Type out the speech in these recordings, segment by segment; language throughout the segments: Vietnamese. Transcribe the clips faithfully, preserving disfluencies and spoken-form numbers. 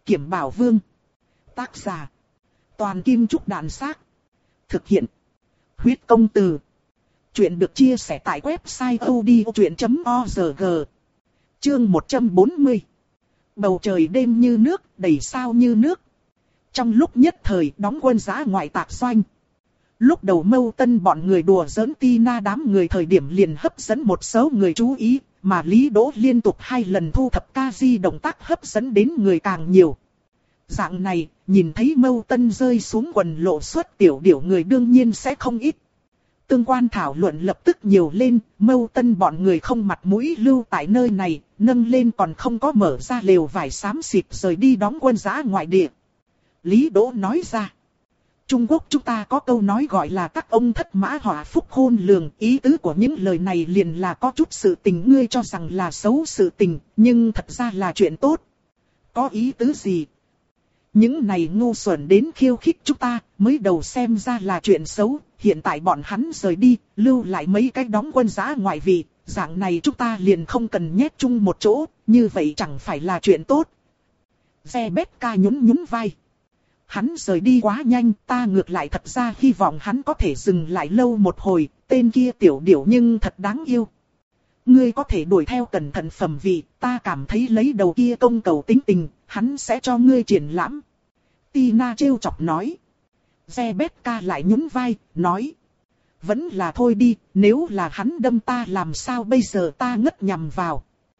Kiểm Bảo Vương. Tác giả. Toàn Kim Trúc Đàn Xác. Thực hiện. Huyết Công Từ. Chuyện được chia sẻ tại website odchuyện chấm org. Chương một trăm bốn mươi. Bầu trời đêm như nước, đầy sao như nước. Trong lúc nhất thời đóng quân giã ngoại tạc doanh. Lúc đầu Mâu Tân bọn người đùa giỡn Tina đám người thời điểm liền hấp dẫn một số người chú ý, mà Lý Đỗ liên tục hai lần thu thập ca di động tác hấp dẫn đến người càng nhiều. Dạng này, nhìn thấy Mâu Tân rơi xuống quần lộ xuất tiểu điểu người đương nhiên sẽ không ít. Tương quan thảo luận lập tức nhiều lên, Mâu Tân bọn người không mặt mũi lưu tại nơi này, nâng lên còn không có mở ra lều vải xám xịt rời đi đóng quân giã ngoại địa. Lý Đỗ nói ra. Trung Quốc chúng ta có câu nói gọi là các ông thất mã họa phúc khôn lường. Ý tứ của những lời này liền là có chút sự tình ngươi cho rằng là xấu sự tình, nhưng thật ra là chuyện tốt. Có ý tứ gì? Những này ngu xuẩn đến khiêu khích chúng ta, mới đầu xem ra là chuyện xấu. Hiện tại bọn hắn rời đi, lưu lại mấy cái đóng quân giã ngoại vị. Dạng này chúng ta liền không cần nhét chung một chỗ, như vậy chẳng phải là chuyện tốt. Rebecca nhún nhún vai. Hắn rời đi quá nhanh, ta ngược lại thật ra hy vọng hắn có thể dừng lại lâu một hồi, tên kia tiểu điểu nhưng thật đáng yêu. Ngươi có thể đuổi theo cẩn thận phẩm vị, ta cảm thấy lấy đầu kia công cầu tính tình, hắn sẽ cho ngươi triển lãm. Tina trêu chọc nói. Rebecca lại nhún vai, nói. Vẫn là thôi đi, nếu là hắn đâm ta làm sao bây giờ ta ngất nhằm vào.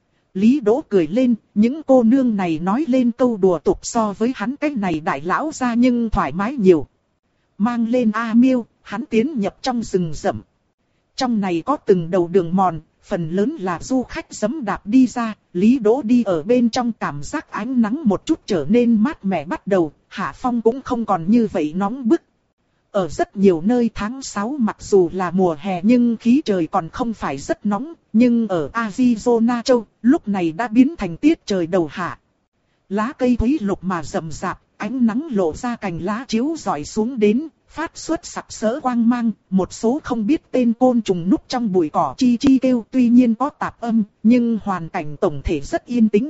Lý Đỗ cười lên, những cô nương này nói lên câu đùa tục so với hắn cái này đại lão ra nhưng thoải mái nhiều. Mang lên A Miêu, hắn tiến nhập trong rừng rậm. Trong này có từng đầu đường mòn, phần lớn là du khách giẫm đạp đi ra, Lý Đỗ đi ở bên trong cảm giác ánh nắng một chút trở nên mát mẻ bắt đầu, hạ phong cũng không còn như vậy nóng bức. Ở rất nhiều nơi tháng sáu mặc dù là mùa hè nhưng khí trời còn không phải rất nóng, nhưng ở Arizona châu, lúc này đã biến thành tiết trời đầu hạ. Lá cây thúy lục mà rậm rạp, ánh nắng lộ ra cành lá chiếu rọi xuống đến, phát xuất sặc sỡ quang mang, một số không biết tên côn trùng núp trong bụi cỏ chi chi kêu tuy nhiên có tạp âm, nhưng hoàn cảnh tổng thể rất yên tĩnh.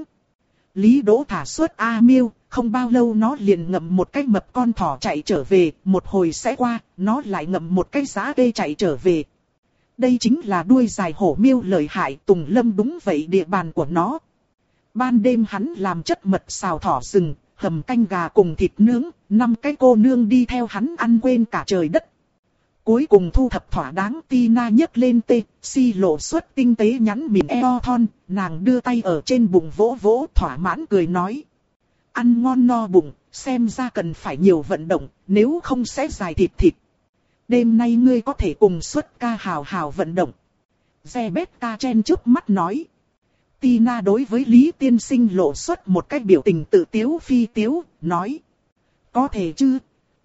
Lý Đỗ thả suốt A Miêu, không bao lâu nó liền ngậm một cái mập con thỏ chạy trở về, một hồi sẽ qua, nó lại ngậm một cái giá đê chạy trở về. Đây chính là đuôi dài hổ miêu lợi hại, Tùng Lâm đúng vậy địa bàn của nó. Ban đêm hắn làm chất mật xào thỏ rừng, hầm canh gà cùng thịt nướng, năm cái cô nương đi theo hắn ăn quên cả trời đất. Cuối cùng thu thập thỏa đáng, Tina nhấc lên tê, xi lộ xuất tinh tế nhắn mịn eo thon, nàng đưa tay ở trên bụng vỗ vỗ thỏa mãn cười nói. Ăn ngon no bụng, xem ra cần phải nhiều vận động, nếu không sẽ dài thịt thịt. Đêm nay ngươi có thể cùng xuất ca hào hào vận động. Rebecca chen trước mắt nói. Tina đối với Lý Tiên Sinh lộ xuất một cái biểu tình tự tiếu phi tiếu, nói. Có thể chứ?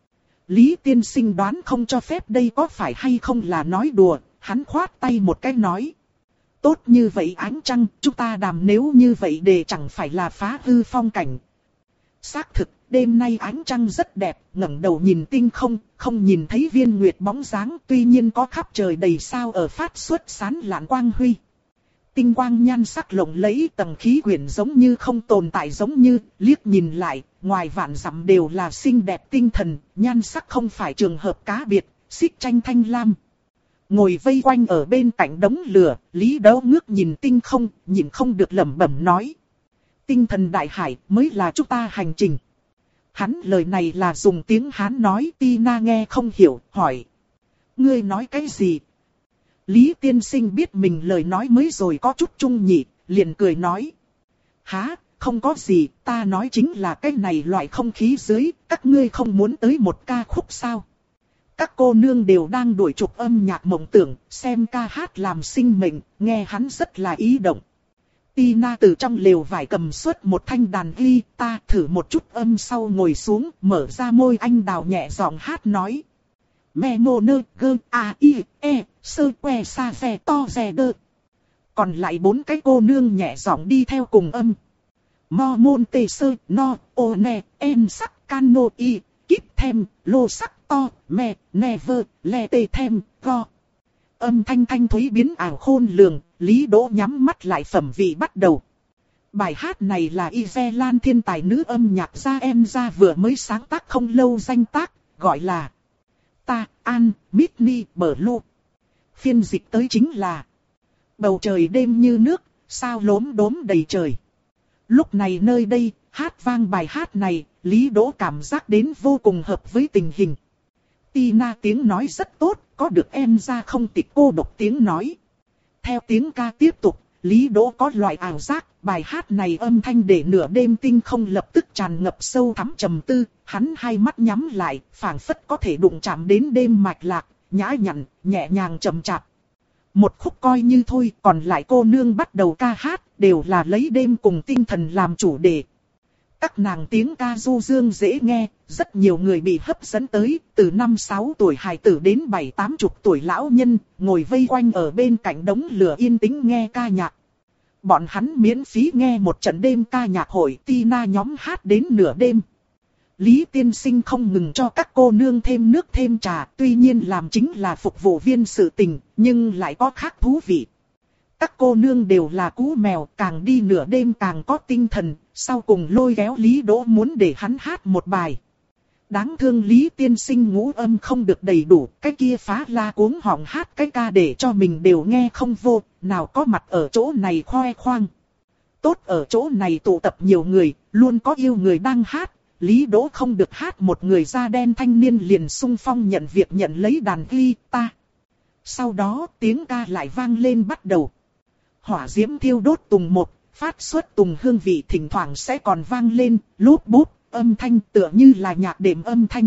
Lý Tiên Sinh đoán không cho phép đây có phải hay không là nói đùa, hắn khoát tay một cái nói. Tốt như vậy ánh trăng, chúng ta đàm nếu như vậy để chẳng phải là phá hư phong cảnh. Xác thực, đêm nay ánh trăng rất đẹp, ngẩng đầu nhìn tinh không, không nhìn thấy viên nguyệt bóng dáng, tuy nhiên có khắp trời đầy sao ở phát xuất sáng lạn quang huy. Tinh quang nhan sắc lộng lẫy, tầng khí quyển giống như không tồn tại, giống như liếc nhìn lại, ngoài vạn dặm đều là xinh đẹp tinh thần, nhan sắc không phải trường hợp cá biệt, xích tranh thanh lam. Ngồi vây quanh ở bên cạnh đống lửa, Lý Đỗ ngước nhìn tinh không, nhìn không được lẩm bẩm nói. Tinh thần đại hải mới là chúng ta hành trình. Hắn lời này là dùng tiếng Hán nói, Tina nghe không hiểu, hỏi. Ngươi nói cái gì? Lý Tiên Sinh biết mình lời nói mới rồi có chút trung nhị, liền cười nói. Hả, không có gì, ta nói chính là cái này loại không khí dưới, các ngươi không muốn tới một ca khúc sao? Các cô nương đều đang đuổi chụp âm nhạc mộng tưởng, xem ca hát làm sinh mệnh, nghe hắn rất là ý động. Tina từ trong lều vải cầm xuất một thanh đàn guitar, thử một chút âm sau ngồi xuống, mở ra môi anh đào nhẹ giọng hát nói. Me mô nơ gơ a i e sơ que sa xe to xe đơ. Còn lại bốn cái cô nương nhẹ giọng đi theo cùng âm. Mo môn tê sơ no o ne en sắc cano y kíp thêm lô sắc to me never le tê thêm go. Âm thanh thanh thúy biến ảo khôn lường, Lý Đỗ nhắm mắt lại phẩm vị bắt đầu. Bài hát này là Ireland thiên tài nữ âm nhạc gia Emza vừa mới sáng tác không lâu danh tác, gọi là Ta, An, Midney, Blue. Phiên dịch tới chính là bầu trời đêm như nước, sao lốm đốm đầy trời. Lúc này nơi đây, hát vang bài hát này, Lý Đỗ cảm giác đến vô cùng hợp với tình hình. Tina tiếng nói rất tốt, có được em ra không tịch cô độc tiếng nói. Theo tiếng ca tiếp tục, Lý Đỗ có loại ảo giác, bài hát này âm thanh để nửa đêm tinh không lập tức tràn ngập sâu thẳm trầm tư, hắn hai mắt nhắm lại, phảng phất có thể đụng chạm đến đêm mạch lạc, nhã nhặn, nhẹ nhàng chậm chạp. Một khúc coi như thôi, còn lại cô nương bắt đầu ca hát, đều là lấy đêm cùng tinh thần làm chủ đề. Các nàng tiếng ca du dương dễ nghe, rất nhiều người bị hấp dẫn tới, từ năm sáu tuổi hài tử đến bảy tám chục tuổi lão nhân, ngồi vây quanh ở bên cạnh đống lửa yên tĩnh nghe ca nhạc. Bọn hắn miễn phí nghe một trận đêm ca nhạc hội, Tina nhóm hát đến nửa đêm. Lý tiên sinh không ngừng cho các cô nương thêm nước thêm trà, tuy nhiên làm chính là phục vụ viên sự tình, nhưng lại có khác thú vị. Các cô nương đều là cú mèo, càng đi nửa đêm càng có tinh thần, sau cùng lôi kéo Lý Đỗ muốn để hắn hát một bài. Đáng thương Lý tiên sinh ngũ âm không được đầy đủ, cái kia phá la cuống họng hát cái ca để cho mình đều nghe không vô, nào có mặt ở chỗ này khoe khoang. Tốt ở chỗ này tụ tập nhiều người, luôn có yêu người đang hát, Lý Đỗ không được hát một người da đen thanh niên liền sung phong nhận việc nhận lấy đàn guitar. Sau đó tiếng ca lại vang lên bắt đầu. Hỏa diễm thiêu đốt tùng một, phát xuất tùng hương vị thỉnh thoảng sẽ còn vang lên, lúp bút, âm thanh tựa như là nhạc đệm âm thanh.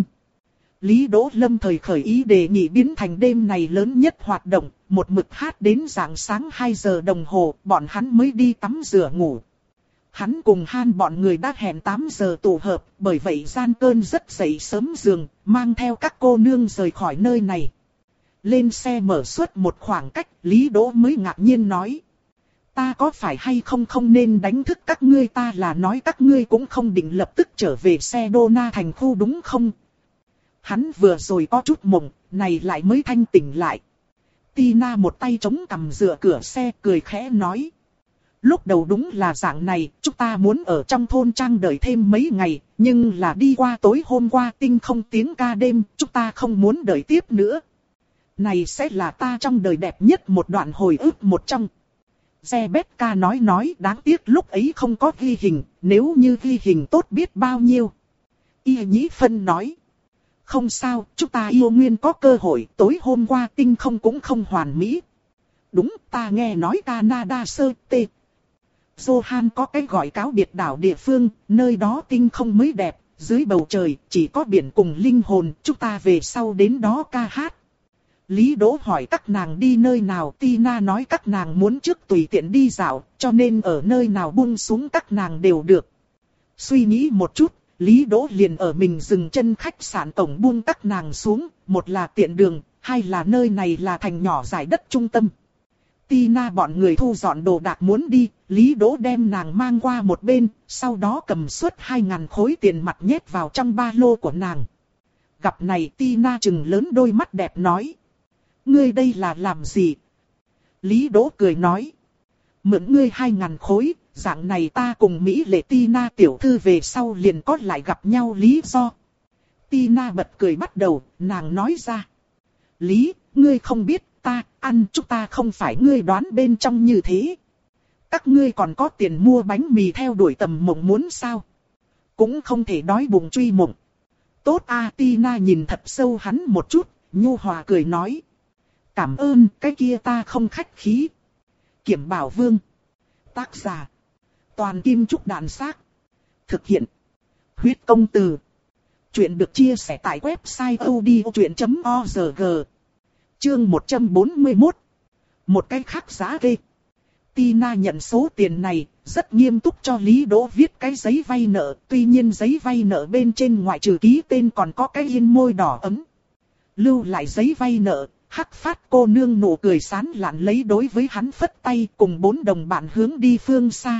Lý Đỗ lâm thời khởi ý đề nghị biến thành đêm này lớn nhất hoạt động, một mực hát đến rạng sáng hai giờ đồng hồ, bọn hắn mới đi tắm rửa ngủ. Hắn cùng Han bọn người đã hẹn tám giờ tụ hợp, bởi vậy gian cơn rất dậy sớm giường, mang theo các cô nương rời khỏi nơi này. Lên xe mở suốt một khoảng cách, Lý Đỗ mới ngạc nhiên nói. Ta có phải hay không không nên đánh thức các ngươi, ta là nói các ngươi cũng không định lập tức trở về xe Dona thành khu đúng không? Hắn vừa rồi có chút mộng, này lại mới thanh tỉnh lại. Tina một tay chống cằm dựa cửa xe cười khẽ nói. Lúc đầu đúng là dạng này, chúng ta muốn ở trong thôn trang đợi thêm mấy ngày, nhưng là đi qua tối hôm qua tinh không tiếng ca đêm, chúng ta không muốn đợi tiếp nữa. Này sẽ là ta trong đời đẹp nhất một đoạn hồi ức một trong. Rebecca nói nói đáng tiếc lúc ấy không có ghi hình, nếu như ghi hình tốt biết bao nhiêu. Y Nhĩ Phân nói. Không sao, chúng ta yêu nguyên có cơ hội, tối hôm qua tinh không cũng không hoàn mỹ. Đúng, ta nghe nói Canada sơ tê. Johan có cái gọi cáo biệt đảo địa phương, nơi đó tinh không mới đẹp, dưới bầu trời chỉ có biển cùng linh hồn, chúng ta về sau đến đó ca hát. Lý Đỗ hỏi các nàng đi nơi nào, Tina nói các nàng muốn trước tùy tiện đi dạo, cho nên ở nơi nào buông xuống các nàng đều được. Suy nghĩ một chút, Lý Đỗ liền ở mình dừng chân khách sạn cổng buông các nàng xuống, một là tiện đường, hai là nơi này là thành nhỏ giải đất trung tâm. Tina bọn người thu dọn đồ đạc muốn đi, Lý Đỗ đem nàng mang qua một bên, sau đó cầm suốt hai ngàn khối tiền mặt nhét vào trong ba lô của nàng. Gặp này Tina trừng lớn đôi mắt đẹp nói. Ngươi đây là làm gì? Lý Đỗ cười nói. Mượn ngươi hai ngàn khối, dạng này ta cùng Mỹ lệ Tina tiểu thư về sau liền có lại gặp nhau lý do. Tina bật cười bắt đầu, nàng nói ra. Lý, ngươi không biết ta, ăn chúng ta không phải ngươi đoán bên trong như thế. Các ngươi còn có tiền mua bánh mì theo đuổi tầm mộng muốn sao? Cũng không thể đói bụng truy mộng. Tốt a, Tina nhìn thật sâu hắn một chút, nhu hòa cười nói. Cảm ơn, cái kia ta không khách khí. Kiểm Bảo Vương. Tác giả. Toàn Kim Trúc Đàn Xác. Thực hiện. Huyết Công Từ. Chuyện được chia sẻ tại website odchuyện chấm org. Chương một trăm bốn mươi mốt. Một cái khác giá ghê. Tina nhận số tiền này, rất nghiêm túc cho Lý Đỗ viết cái giấy vay nợ. Tuy nhiên giấy vay nợ bên trên ngoại trừ ký tên còn có cái in môi đỏ ấm. Lưu lại giấy vay nợ. Hắc Phát cô nương nụ cười sán lạn lấy đối với hắn phất tay cùng bốn đồng bạn hướng đi phương xa.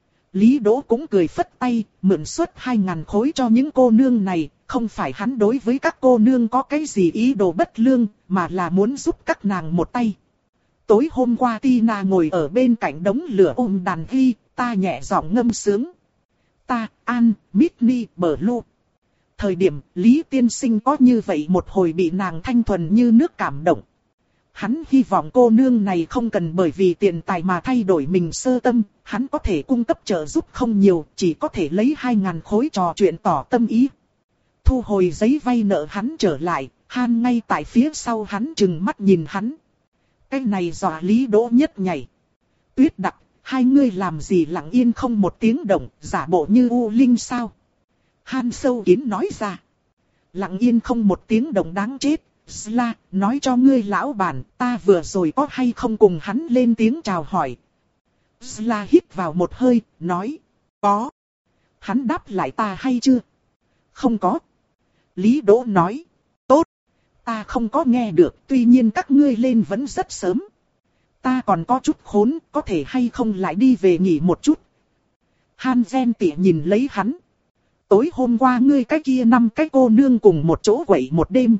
Lý Đỗ cũng cười phất tay, mượn suốt hai ngàn khối cho những cô nương này, không phải hắn đối với các cô nương có cái gì ý đồ bất lương, mà là muốn giúp các nàng một tay. Tối hôm qua Tina ngồi ở bên cạnh đống lửa ôm đàn ghi, ta nhẹ giọng ngâm sướng. Ta, An, Mitni, Blue. Thời điểm, Lý tiên sinh có như vậy một hồi bị nàng thanh thuần như nước cảm động. Hắn hy vọng cô nương này không cần bởi vì tiền tài mà thay đổi mình sơ tâm, hắn có thể cung cấp trợ giúp không nhiều, chỉ có thể lấy hai ngàn khối trò chuyện tỏ tâm ý. Thu hồi giấy vay nợ hắn trở lại, Han ngay tại phía sau hắn trừng mắt nhìn hắn. Cái này dọa Lý Đỗ nhất nhảy. Tuyết Đặc, hai ngươi làm gì lặng yên không một tiếng động, giả bộ như U Linh sao? Han sâu kín nói ra. Lặng yên không một tiếng động đáng chết. Sla, nói cho ngươi lão bản, ta vừa rồi có hay không cùng hắn lên tiếng chào hỏi. Sla hít vào một hơi, nói. Có. Hắn đáp lại ta hay chưa? Không có. Lý Đỗ nói. Tốt. Ta không có nghe được, tuy nhiên các ngươi lên vẫn rất sớm. Ta còn có chút khốn, có thể hay không lại đi về nghỉ một chút. Han ghen tị nhìn lấy hắn. Tối hôm qua ngươi cái kia năm cái cô nương cùng một chỗ quậy một đêm.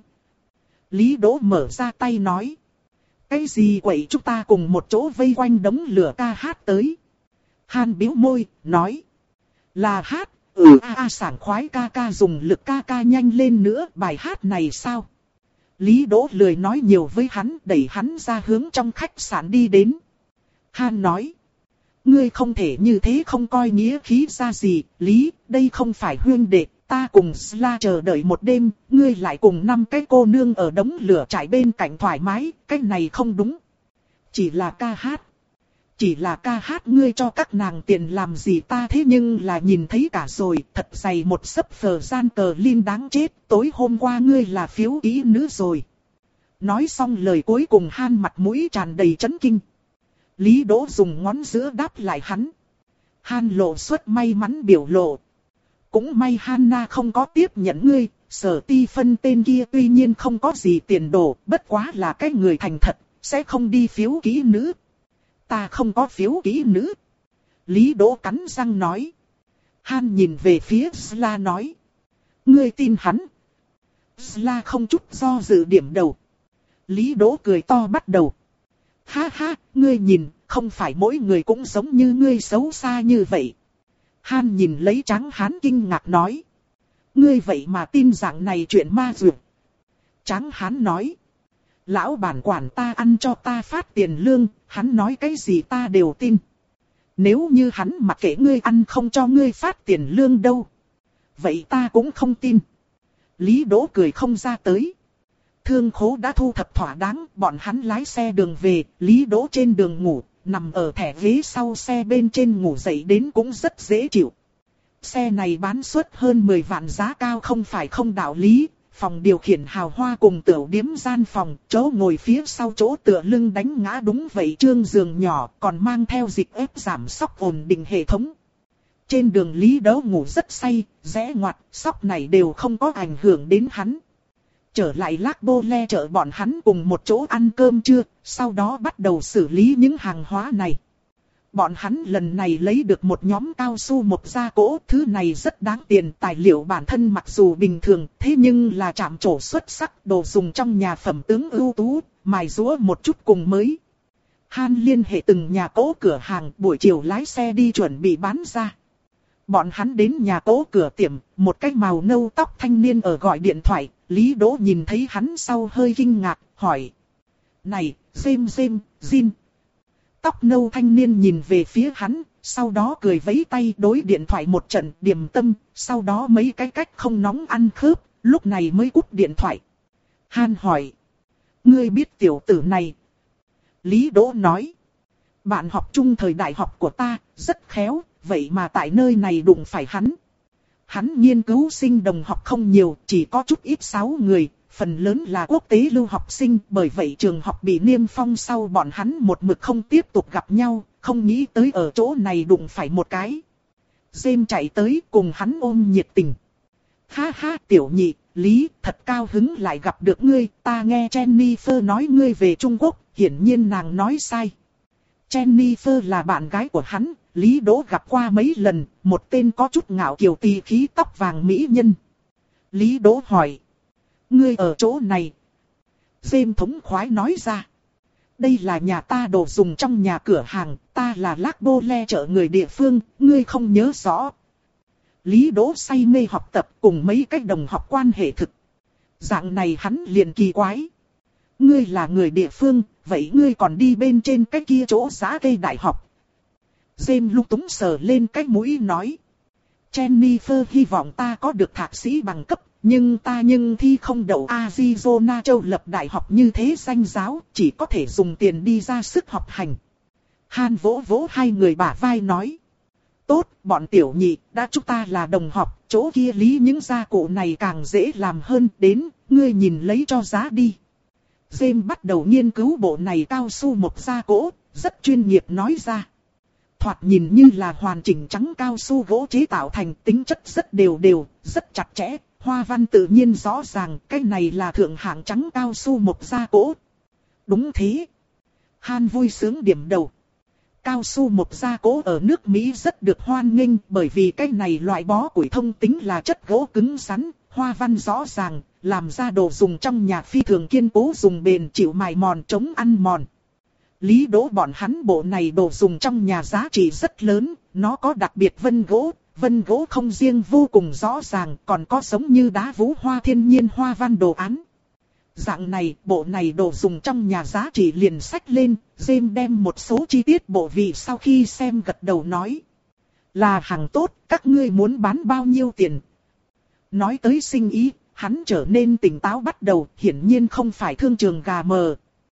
Lý Đỗ mở ra tay nói. Cái gì quậy chúng ta cùng một chỗ vây quanh đống lửa ca hát tới. Han bĩu môi, nói. Là hát, ừ a a sảng khoái ca ca dùng lực ca ca nhanh lên nữa bài hát này sao? Lý Đỗ lười nói nhiều với hắn, đẩy hắn ra hướng trong khách sạn đi đến. Han nói. Ngươi không thể như thế không coi nghĩa khí ra gì, Lý, đây không phải huyên đệ. Ta cùng Sla chờ đợi một đêm, ngươi lại cùng năm cái cô nương ở đống lửa trải bên cạnh thoải mái, cái này không đúng. Chỉ là ca hát. Chỉ là ca hát ngươi cho các nàng tiền làm gì ta thế nhưng là nhìn thấy cả rồi, thật dày một sấp phờ gian cờ liên đáng chết, tối hôm qua ngươi là phiếu kỹ nữ rồi. Nói xong lời cuối cùng Han mặt mũi tràn đầy chấn kinh. Lý Đỗ dùng ngón giữa đáp lại hắn. Han lộ xuất may mắn biểu lộ. Cũng may Hanna không có tiếp nhận ngươi, Sở Ti Phân tên kia tuy nhiên không có gì tiền đồ, bất quá là cái người thành thật, sẽ không đi phiếu kỹ nữ. Ta không có phiếu kỹ nữ. Lý Đỗ cắn răng nói. Han nhìn về phía Sla nói. Ngươi tin hắn. Sla không chút do dự điểm đầu. Lý Đỗ cười to bắt đầu. Ha ha, ngươi nhìn, không phải mỗi người cũng giống như ngươi xấu xa như vậy. Han nhìn lấy Tráng Hán kinh ngạc nói. Ngươi vậy mà tin dạng này chuyện ma dược. Tráng Hán nói. Lão bản quản ta ăn cho ta phát tiền lương, hắn nói cái gì ta đều tin. Nếu như hắn mặc kệ ngươi ăn không cho ngươi phát tiền lương đâu. Vậy ta cũng không tin. Lý Đỗ cười không ra tới. Thương khố đã thu thập thỏa đáng, bọn hắn lái xe đường về, Lý Đỗ trên đường ngủ. Nằm ở thẻ ghế sau xe bên trên ngủ dậy đến cũng rất dễ chịu. Xe này bán suất hơn mười vạn giá cao không phải không đạo lý. Phòng điều khiển hào hoa cùng tửu điếm gian phòng, chỗ ngồi phía sau chỗ tựa lưng đánh ngã đúng vậy trương giường nhỏ còn mang theo dịch ép giảm xóc ổn định hệ thống. Trên đường Lý Đỗ ngủ rất say, rẽ ngoặt, xóc này đều không có ảnh hưởng đến hắn. Trở lại Lác Bô Le chợ bọn hắn cùng một chỗ ăn cơm trưa, sau đó bắt đầu xử lý những hàng hóa này. Bọn hắn lần này lấy được một nhóm cao su một gia cỗ, thứ này rất đáng tiền, tài liệu bản thân mặc dù bình thường, thế nhưng là chạm trổ xuất sắc, đồ dùng trong nhà phẩm tướng ưu tú, mài rũa một chút cùng mới. Han liên hệ từng nhà cỗ cửa hàng, buổi chiều lái xe đi chuẩn bị bán ra. Bọn hắn đến nhà cỗ cửa tiệm, một cái màu nâu tóc thanh niên ở gọi điện thoại, Lý Đỗ nhìn thấy hắn sau hơi kinh ngạc, hỏi. Này, James James, Jin. Tóc nâu thanh niên nhìn về phía hắn, sau đó cười vẫy tay đối điện thoại một trận điềm tâm, sau đó mấy cái cách không nóng ăn khớp, lúc này mới cúp điện thoại. Han hỏi. Ngươi biết tiểu tử này? Lý Đỗ nói. Bạn học chung thời đại học của ta, rất khéo, vậy mà tại nơi này đụng phải hắn. Hắn nghiên cứu sinh đồng học không nhiều, chỉ có chút ít sáu người, phần lớn là quốc tế lưu học sinh, bởi vậy trường học bị niêm phong sau bọn hắn một mực không tiếp tục gặp nhau, không nghĩ tới ở chỗ này đụng phải một cái. James chạy tới cùng hắn ôm nhiệt tình. Ha ha tiểu nhị, Lý, thật cao hứng lại gặp được ngươi, ta nghe Jennifer nói ngươi về Trung Quốc, hiển nhiên nàng nói sai. Jennifer là bạn gái của hắn, Lý Đỗ gặp qua mấy lần, một tên có chút ngạo kiều tì khí tóc vàng mỹ nhân. Lý Đỗ hỏi. Ngươi ở chỗ này. James thống khoái nói ra. Đây là nhà ta đồ dùng trong nhà cửa hàng, ta là Lác Bô Le chợ người địa phương, ngươi không nhớ rõ. Lý Đỗ say mê học tập cùng mấy cách đồng học quan hệ thực. Dạng này hắn liền kỳ quái. Ngươi là người địa phương, vậy ngươi còn đi bên trên cái kia chỗ giá cây đại học. James lung túng sờ lên cái mũi nói. Jennifer hy vọng ta có được thạc sĩ bằng cấp, nhưng ta nhưng thi không đậu Arizona châu lập đại học như thế danh giáo, chỉ có thể dùng tiền đi ra sức học hành. Han vỗ vỗ hai người bả vai nói. Tốt, bọn tiểu nhị, đã chúng ta là đồng học, chỗ kia lý những gia cụ này càng dễ làm hơn, đến, ngươi nhìn lấy cho giá đi. James bắt đầu nghiên cứu bộ này cao su một gia cỗ, rất chuyên nghiệp nói ra. Thoạt nhìn như là hoàn chỉnh trắng cao su gỗ chế tạo thành, tính chất rất đều đều, rất chặt chẽ, hoa văn tự nhiên rõ ràng, cái này là thượng hạng trắng cao su một gia cỗ. Đúng thế. Han vui sướng điểm đầu. Cao su một gia cỗ ở nước Mỹ rất được hoan nghênh, bởi vì cái này loại bó củi thông tính là chất gỗ cứng rắn, hoa văn rõ ràng, làm ra đồ dùng trong nhà phi thường kiên cố, dùng bền chịu mài mòn, chống ăn mòn. Lý Đỗ bọn hắn bộ này đồ dùng trong nhà giá trị rất lớn, nó có đặc biệt vân gỗ, vân gỗ không riêng vô cùng rõ ràng, còn có giống như đá vũ hoa thiên nhiên hoa văn đồ án. Dạng này, bộ này đồ dùng trong nhà giá trị liền xách lên, James đem một số chi tiết bộ vị sau khi xem gật đầu nói. Là hàng tốt, các ngươi muốn bán bao nhiêu tiền? Nói tới sinh ý, hắn trở nên tỉnh táo bắt đầu, hiển nhiên không phải thương trường gà mờ.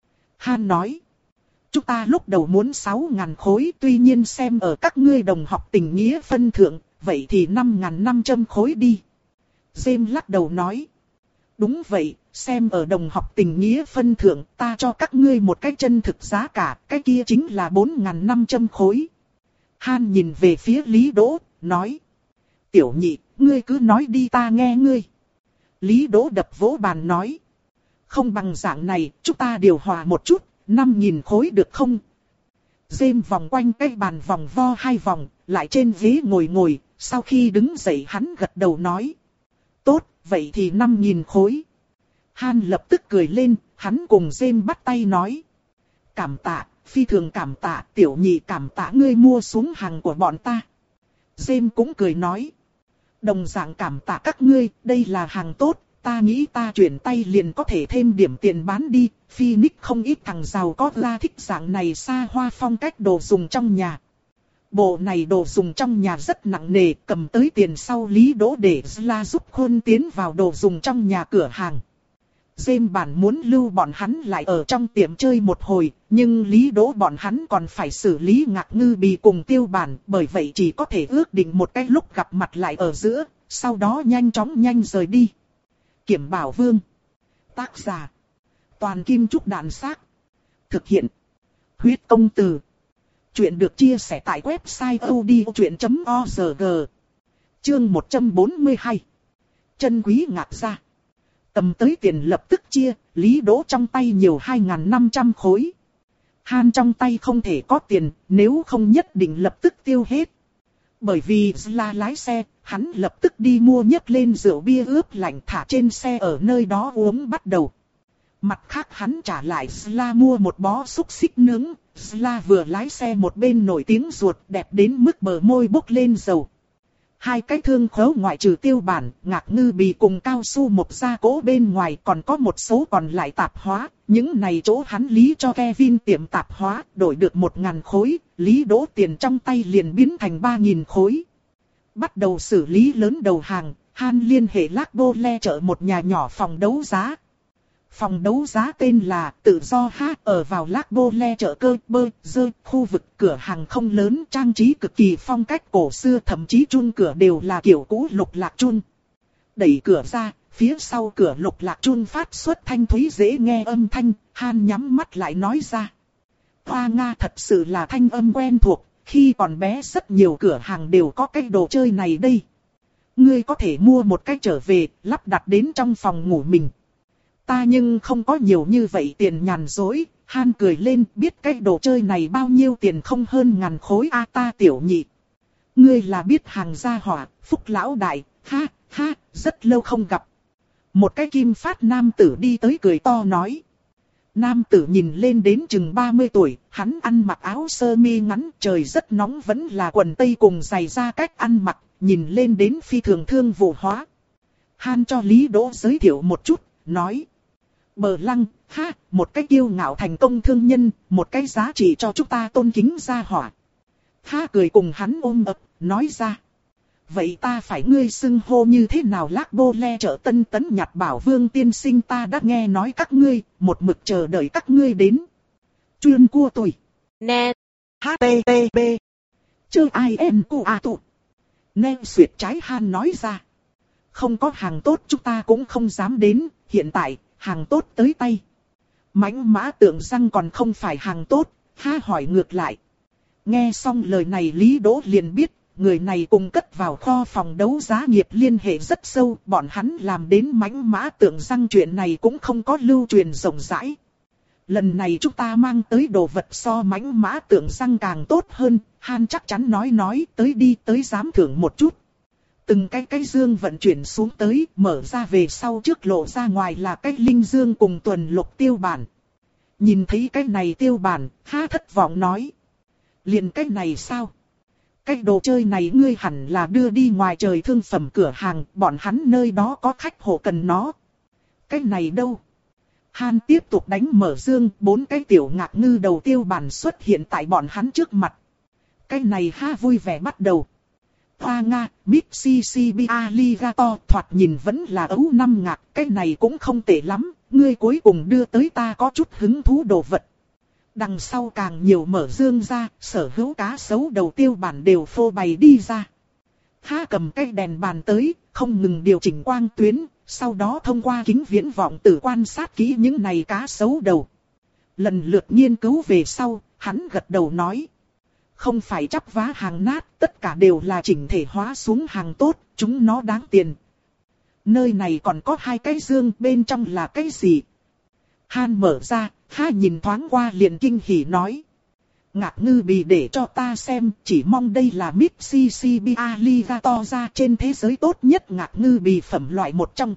Han nói. Chúng ta lúc đầu muốn sáu ngàn khối, tuy nhiên xem ở các ngươi đồng học tình nghĩa phân thượng, vậy thì năm ngàn năm trăm khối đi. James lắc đầu nói. Đúng vậy, xem ở đồng học tình nghĩa phân thượng, ta cho các ngươi một cái chân thực giá cả, cái kia chính là bốn ngàn năm trăm khối. Han nhìn về phía Lý Đỗ, nói. Tiểu nhị, ngươi cứ nói đi ta nghe ngươi. Lý Đỗ đập vỗ bàn nói. Không bằng dạng này, chúng ta điều hòa một chút, năm nghìn khối được không? James vòng quanh cái bàn vòng vo hai vòng, lại trên ghế ngồi ngồi, sau khi đứng dậy hắn gật đầu nói. Tốt, vậy thì năm nghìn khối. Han lập tức cười lên, hắn cùng James bắt tay nói. Cảm tạ, phi thường cảm tạ, tiểu nhị cảm tạ ngươi mua xuống hàng của bọn ta. James cũng cười nói. Đồng dạng cảm tạ các ngươi, đây là hàng tốt, ta nghĩ ta chuyển tay liền có thể thêm điểm tiền bán đi. Phoenix không ít thằng giàu có ra thích dạng này xa hoa phong cách đồ dùng trong nhà. Bộ này đồ dùng trong nhà rất nặng nề, cầm tới tiền sau Lý Đỗ để Zla giúp Khôn tiến vào đồ dùng trong nhà cửa hàng. James bản muốn lưu bọn hắn lại ở trong tiệm chơi một hồi, nhưng Lý Đỗ bọn hắn còn phải xử lý Ngạc Ngư Bì cùng Tiêu Bản, bởi vậy chỉ có thể ước định một cái lúc gặp mặt lại ở giữa, sau đó nhanh chóng nhanh rời đi. Kiểm Bảo Vương. Tác giả. Toàn Kim Trúc Đàn Xác. Thực hiện. Huyết Công Từ. Chuyện được chia sẻ tại website odchuyện chấm org. Chương một trăm bốn mươi hai. Chân quý Ngạc gia. Cầm tới tiền lập tức chia, Lý Đỗ trong tay nhiều hai nghìn năm trăm khối. Han trong tay không thể có tiền, nếu không nhất định lập tức tiêu hết. Bởi vì là lái xe, hắn lập tức đi mua nhấc lên rượu bia ướp lạnh thả trên xe ở nơi đó uống bắt đầu. Mặt khác hắn trả lại Sla mua một bó xúc xích nướng, Sla vừa lái xe một bên nổi tiếng ruột đẹp đến mức bờ môi bốc lên dầu. Hai cái thương khấu ngoại trừ Tiêu Bản, Ngạc Ngư Bì cùng cao su một gia cố bên ngoài còn có một số còn lại tạp hóa. Những này chỗ hắn lý cho Kevin tiệm tạp hóa, đổi được một ngàn khối, Lý Đỗ tiền trong tay liền biến thành ba nghìn khối. Bắt đầu xử lý lớn đầu hàng, Han liên hệ Lác Bô Le chợ một nhà nhỏ phòng đấu giá. Phòng đấu giá tên là Tự Do Hát, ở vào Lác Bô Le chợ cơ bơ dơ, khu vực cửa hàng không lớn, trang trí cực kỳ phong cách cổ xưa, thậm chí chun cửa đều là kiểu cũ lục lạc chun. Đẩy cửa ra, phía sau cửa lục lạc chun phát xuất thanh thúy dễ nghe âm thanh, Han nhắm mắt lại nói ra. Hoa Nga thật sự là thanh âm quen thuộc, khi còn bé rất nhiều cửa hàng đều có cái đồ chơi này đây. Ngươi có thể mua một cái trở về, lắp đặt đến trong phòng ngủ mình. Ta nhưng không có nhiều như vậy tiền nhàn dối. Han cười lên, biết cái đồ chơi này bao nhiêu tiền không hơn ngàn khối a ta tiểu nhị. Ngươi là biết hàng gia hỏa, Phúc lão đại, ha, ha, rất lâu không gặp. Một cái kim phát nam tử đi tới cười to nói. Nam tử nhìn lên đến chừng ba mươi tuổi, hắn ăn mặc áo sơ mi ngắn, trời rất nóng vẫn là quần tây cùng giày da cách ăn mặc, nhìn lên đến phi thường thương vụ hóa. Han cho Lý Đỗ giới thiệu một chút, nói. Bờ Lăng, ha, một cái kiêu ngạo thành công thương nhân, một cái giá trị cho chúng ta tôn kính gia hỏa. Ha cười cùng hắn ôm ấp, nói ra. Vậy ta phải ngươi xưng hô như thế nào? Lác Bô Le Chợ Tân Tấn Nhạt bảo Vương tiên sinh, ta đã nghe nói các ngươi, một mực chờ đợi các ngươi đến. Chuyên cua tuổi. Nè. hát tê tê pê. Chơ ai en cu a tụ. Nên xuyệt trái Han nói ra. Không có hàng tốt chúng ta cũng không dám đến, hiện tại, hàng tốt tới tay. Mãnh Mã Tượng Răng còn không phải hàng tốt, ha hỏi ngược lại. Nghe xong lời này Lý Đỗ liền biết, người này cùng cất vào kho phòng đấu giá nghiệp liên hệ rất sâu, bọn hắn làm đến Mãnh Mã Tượng Răng chuyện này cũng không có lưu truyền rộng rãi. Lần này chúng ta mang tới đồ vật so Mãnh Mã Tượng Răng càng tốt hơn, Han chắc chắn nói nói tới đi tới dám thưởng một chút. Từng cái cái dương vận chuyển xuống tới, mở ra về sau trước lộ ra ngoài là cái linh dương cùng tuần lục tiêu bản. Nhìn thấy cái này tiêu bản, ha thất vọng nói. Liền cái này sao? Cái đồ chơi này ngươi hẳn là đưa đi ngoài trời thương phẩm cửa hàng, bọn hắn nơi đó có khách hộ cần nó. Cái này đâu? Han tiếp tục đánh mở dương, bốn cái tiểu ngạc ngư đầu tiêu bản xuất hiện tại bọn hắn trước mặt. Cái này ha vui vẻ bắt đầu. Hoa Nga, Mississippi Alligator thoạt nhìn vẫn là ấu năm ngạc, cái này cũng không tệ lắm, ngươi cuối cùng đưa tới ta có chút hứng thú đồ vật. Đằng sau càng nhiều mở dương ra, sở hữu cá sấu đầu tiêu bản đều phô bày đi ra. Ha cầm cây đèn bàn tới, không ngừng điều chỉnh quang tuyến, sau đó thông qua kính viễn vọng tử quan sát kỹ những này cá sấu đầu. Lần lượt nghiên cứu về sau, hắn gật đầu nói. Không phải chắp vá hàng nát, tất cả đều là chỉnh thể hóa xuống hàng tốt, chúng nó đáng tiền. Nơi này còn có hai cái dương, bên trong là cái gì? Han mở ra, ha nhìn thoáng qua liền kinh hỉ nói. Ngạc ngư bì để cho ta xem, chỉ mong đây là Mississippi Alligator ra trên thế giới tốt nhất ngạc ngư bì phẩm loại một trong.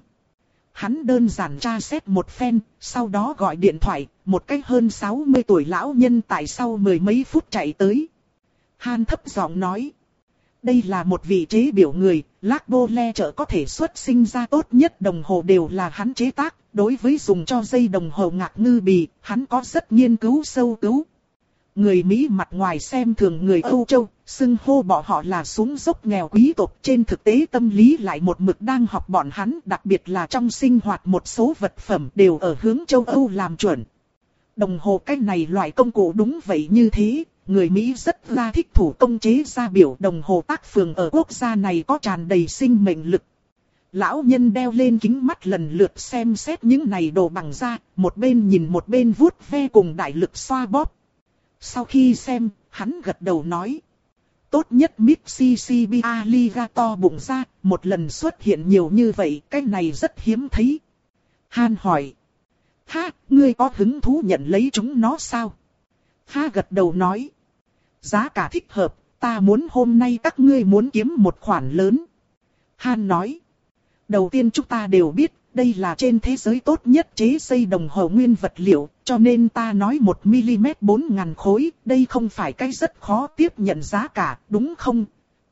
Hắn đơn giản tra xét một phen, sau đó gọi điện thoại, một cái hơn sáu mươi tuổi lão nhân tại sau mười mấy phút chạy tới. Han thấp giọng nói. Đây là một vị chế biểu người, Lác Bô Le Chợ có thể xuất sinh ra tốt nhất đồng hồ đều là hắn chế tác. Đối với dùng cho dây đồng hồ ngạc ngư bì, hắn có rất nghiên cứu sâu cứu. Người Mỹ mặt ngoài xem thường người Âu Châu, xưng hô bọn họ là xuống dốc nghèo quý tộc. Trên thực tế tâm lý lại một mực đang học bọn hắn, đặc biệt là trong sinh hoạt một số vật phẩm đều ở hướng châu Âu làm chuẩn. Đồng hồ cái này loại công cụ đúng vậy như thế. Người Mỹ rất là thích thủ công chế ra biểu đồng hồ tác phường ở quốc gia này có tràn đầy sinh mệnh lực. Lão nhân đeo lên kính mắt lần lượt xem xét những này đồ bằng da, một bên nhìn một bên vuốt ve cùng đại lực xoa bóp. Sau khi xem, hắn gật đầu nói. Tốt nhất Mississippi Alligator bụng da, một lần xuất hiện nhiều như vậy, cái này rất hiếm thấy. Han hỏi. Ha, ngươi có hứng thú nhận lấy chúng nó sao? Ha gật đầu nói. Giá cả thích hợp, ta muốn hôm nay các ngươi muốn kiếm một khoản lớn. Han nói. Đầu tiên chúng ta đều biết, đây là trên thế giới tốt nhất chế dây đồng hồ nguyên vật liệu, cho nên ta nói một mi-li-mét bốn ngàn khối, đây không phải cái rất khó tiếp nhận giá cả, đúng không?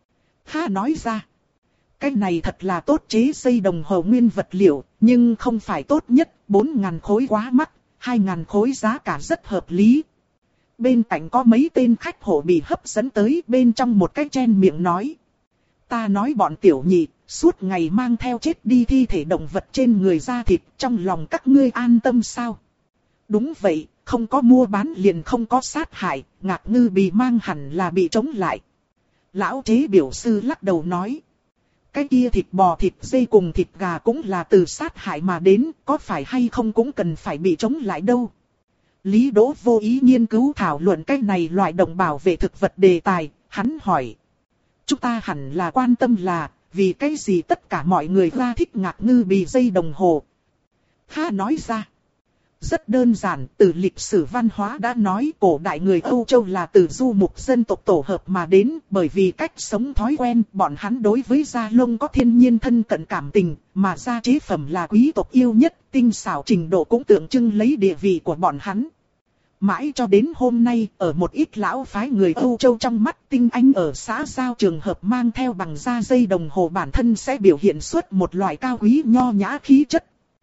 Ha nói ra, cái này thật là tốt chế dây đồng hồ nguyên vật liệu, nhưng không phải tốt nhất, bốn ngàn khối quá mắc, hai ngàn khối giá cả rất hợp lý. Bên cạnh có mấy tên khách hộ bị hấp dẫn tới, bên trong một cái chen miệng nói. Ta nói bọn tiểu nhị, suốt ngày mang theo chết đi thi thể động vật trên người da thịt, trong lòng các ngươi an tâm sao? Đúng vậy, không có mua bán liền không có sát hại, ngạc ngư bì mang hẳn là bị chống lại. Lão chế biểu sư lắc đầu nói. Cái kia thịt bò, thịt dê cùng thịt gà cũng là từ sát hại mà đến, có phải hay không cũng cần phải bị chống lại đâu. Lý Đỗ vô ý nghiên cứu thảo luận cái này loại động bảo vệ thực vật đề tài, hắn hỏi. Chúng ta hẳn là quan tâm là, vì cái gì tất cả mọi người ra thích ngạc ngư bì dây đồng hồ? Ha nói ra. Rất đơn giản, từ lịch sử văn hóa đã nói cổ đại người Âu Châu là từ du mục dân tộc tổ hợp mà đến, bởi vì cách sống thói quen, bọn hắn đối với da lông có thiên nhiên thân cận cảm tình, mà da chế phẩm là quý tộc yêu nhất, tinh xảo trình độ cũng tượng trưng lấy địa vị của bọn hắn. Mãi cho đến hôm nay, ở một ít lão phái người Âu Châu trong mắt tinh anh ở xã giao trường hợp mang theo bằng da dây đồng hồ bản thân sẽ biểu hiện xuất một loại cao quý nho nhã khí chất.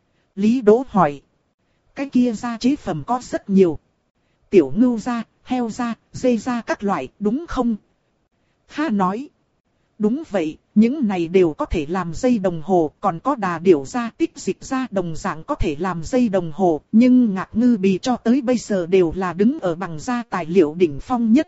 Lý Đỗ hỏi. Cái kia da chế phẩm có rất nhiều. Tiểu ngưu da, heo da, dê da các loại, đúng không? Ha nói. Đúng vậy, những này đều có thể làm dây đồng hồ, còn có đà điểu da, tích dịch da đồng dạng có thể làm dây đồng hồ, nhưng Ngạc Ngư Bì cho tới bây giờ đều là đứng ở bằng da tài liệu đỉnh phong nhất.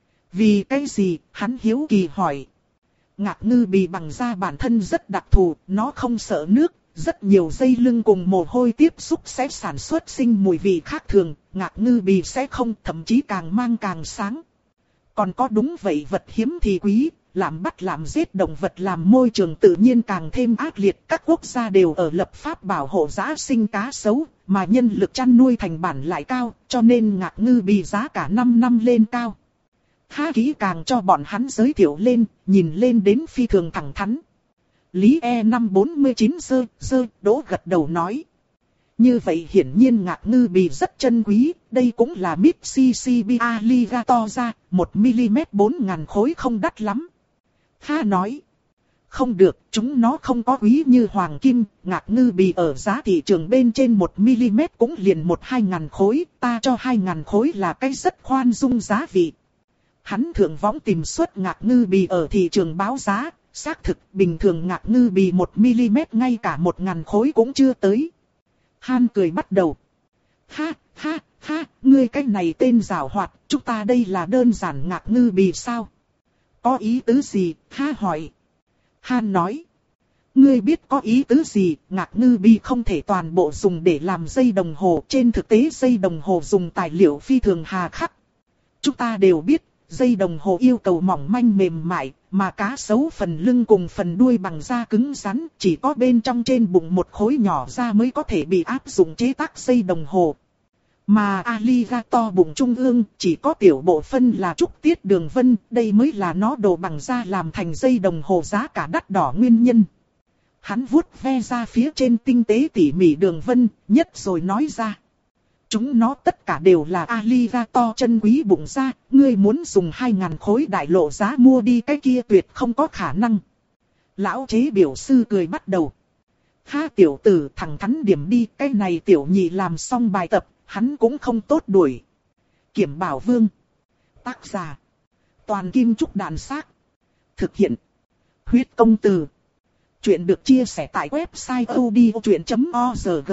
Vì cái gì? Hắn hiếu kỳ hỏi. Ngạc Ngư Bì bằng da bản thân rất đặc thù, nó không sợ nước, rất nhiều dây lưng cùng mồ hôi tiếp xúc sẽ sản xuất sinh mùi vị khác thường, Ngạc Ngư Bì sẽ không, thậm chí càng mang càng sáng. Còn có đúng vậy vật hiếm thì quý. Làm bắt làm giết động vật làm môi trường tự nhiên càng thêm ác liệt. Các quốc gia đều ở lập pháp bảo hộ giã sinh cá sấu, mà nhân lực chăn nuôi thành bản lại cao, cho nên Ngạc Ngư Bì giá cả năm năm lên cao. Ha kỹ càng cho bọn hắn giới thiệu lên, nhìn lên đến phi thường thẳng thắn. Lý E năm bốn mươi chín dơ, dơ, Đỗ gật đầu nói. Như vậy hiển nhiên Ngạc Ngư Bì rất chân quý, đây cũng là Mississippi Alligator da, một mi-li-mét bốn ngàn khối không đắt lắm. Ha nói. Không được, chúng nó không có quý như hoàng kim, Ngạc Ngư Bì ở giá thị trường bên trên một mi-li-mét cũng liền một hai ngàn khối, ta cho hai ngàn khối là cái rất khoan dung giá vị. Hắn thượng võng tìm suất Ngạc Ngư Bì ở thị trường báo giá, xác thực bình thường Ngạc Ngư Bì một mi-li-mét ngay cả một ngàn khối cũng chưa tới. Han cười bắt đầu. Ha, ha, ha, ngươi cái này tên giảo hoạt, chúng ta đây là đơn giản Ngạc Ngư Bì sao? Có ý tứ gì? Ha hỏi. Han nói. Ngươi biết có ý tứ gì? Ngạc Ngư Bì không thể toàn bộ dùng để làm dây đồng hồ. Trên thực tế dây đồng hồ dùng tài liệu phi thường hà khắc. Chúng ta đều biết, dây đồng hồ yêu cầu mỏng manh mềm mại, mà cá sấu phần lưng cùng phần đuôi bằng da cứng rắn, chỉ có bên trong trên bụng một khối nhỏ da mới có thể bị áp dụng chế tác dây đồng hồ. Mà alligator bụng trung ương chỉ có tiểu bộ phân là trúc tiết đường vân, đây mới là nó đồ bằng da làm thành dây đồng hồ giá cả đắt đỏ nguyên nhân. Hắn vuốt ve ra phía trên tinh tế tỉ mỉ đường vân, nhất rồi nói ra. Chúng nó tất cả đều là alligator chân quý bụng da, ngươi muốn dùng hai ngàn khối đại lộ giá mua đi cái kia tuyệt không có khả năng. Lão chế biểu sư cười bắt đầu. Ha tiểu tử thẳng thắn điểm đi, cái này tiểu nhị làm xong bài tập, hắn cũng không tốt đuổi. Kiểm Bảo Vương. Tác giả. Toàn Kim Trúc Đàn Xác. Thực hiện. Huyết Công Từ. Chuyện được chia sẻ tại website odchuyện chấm org.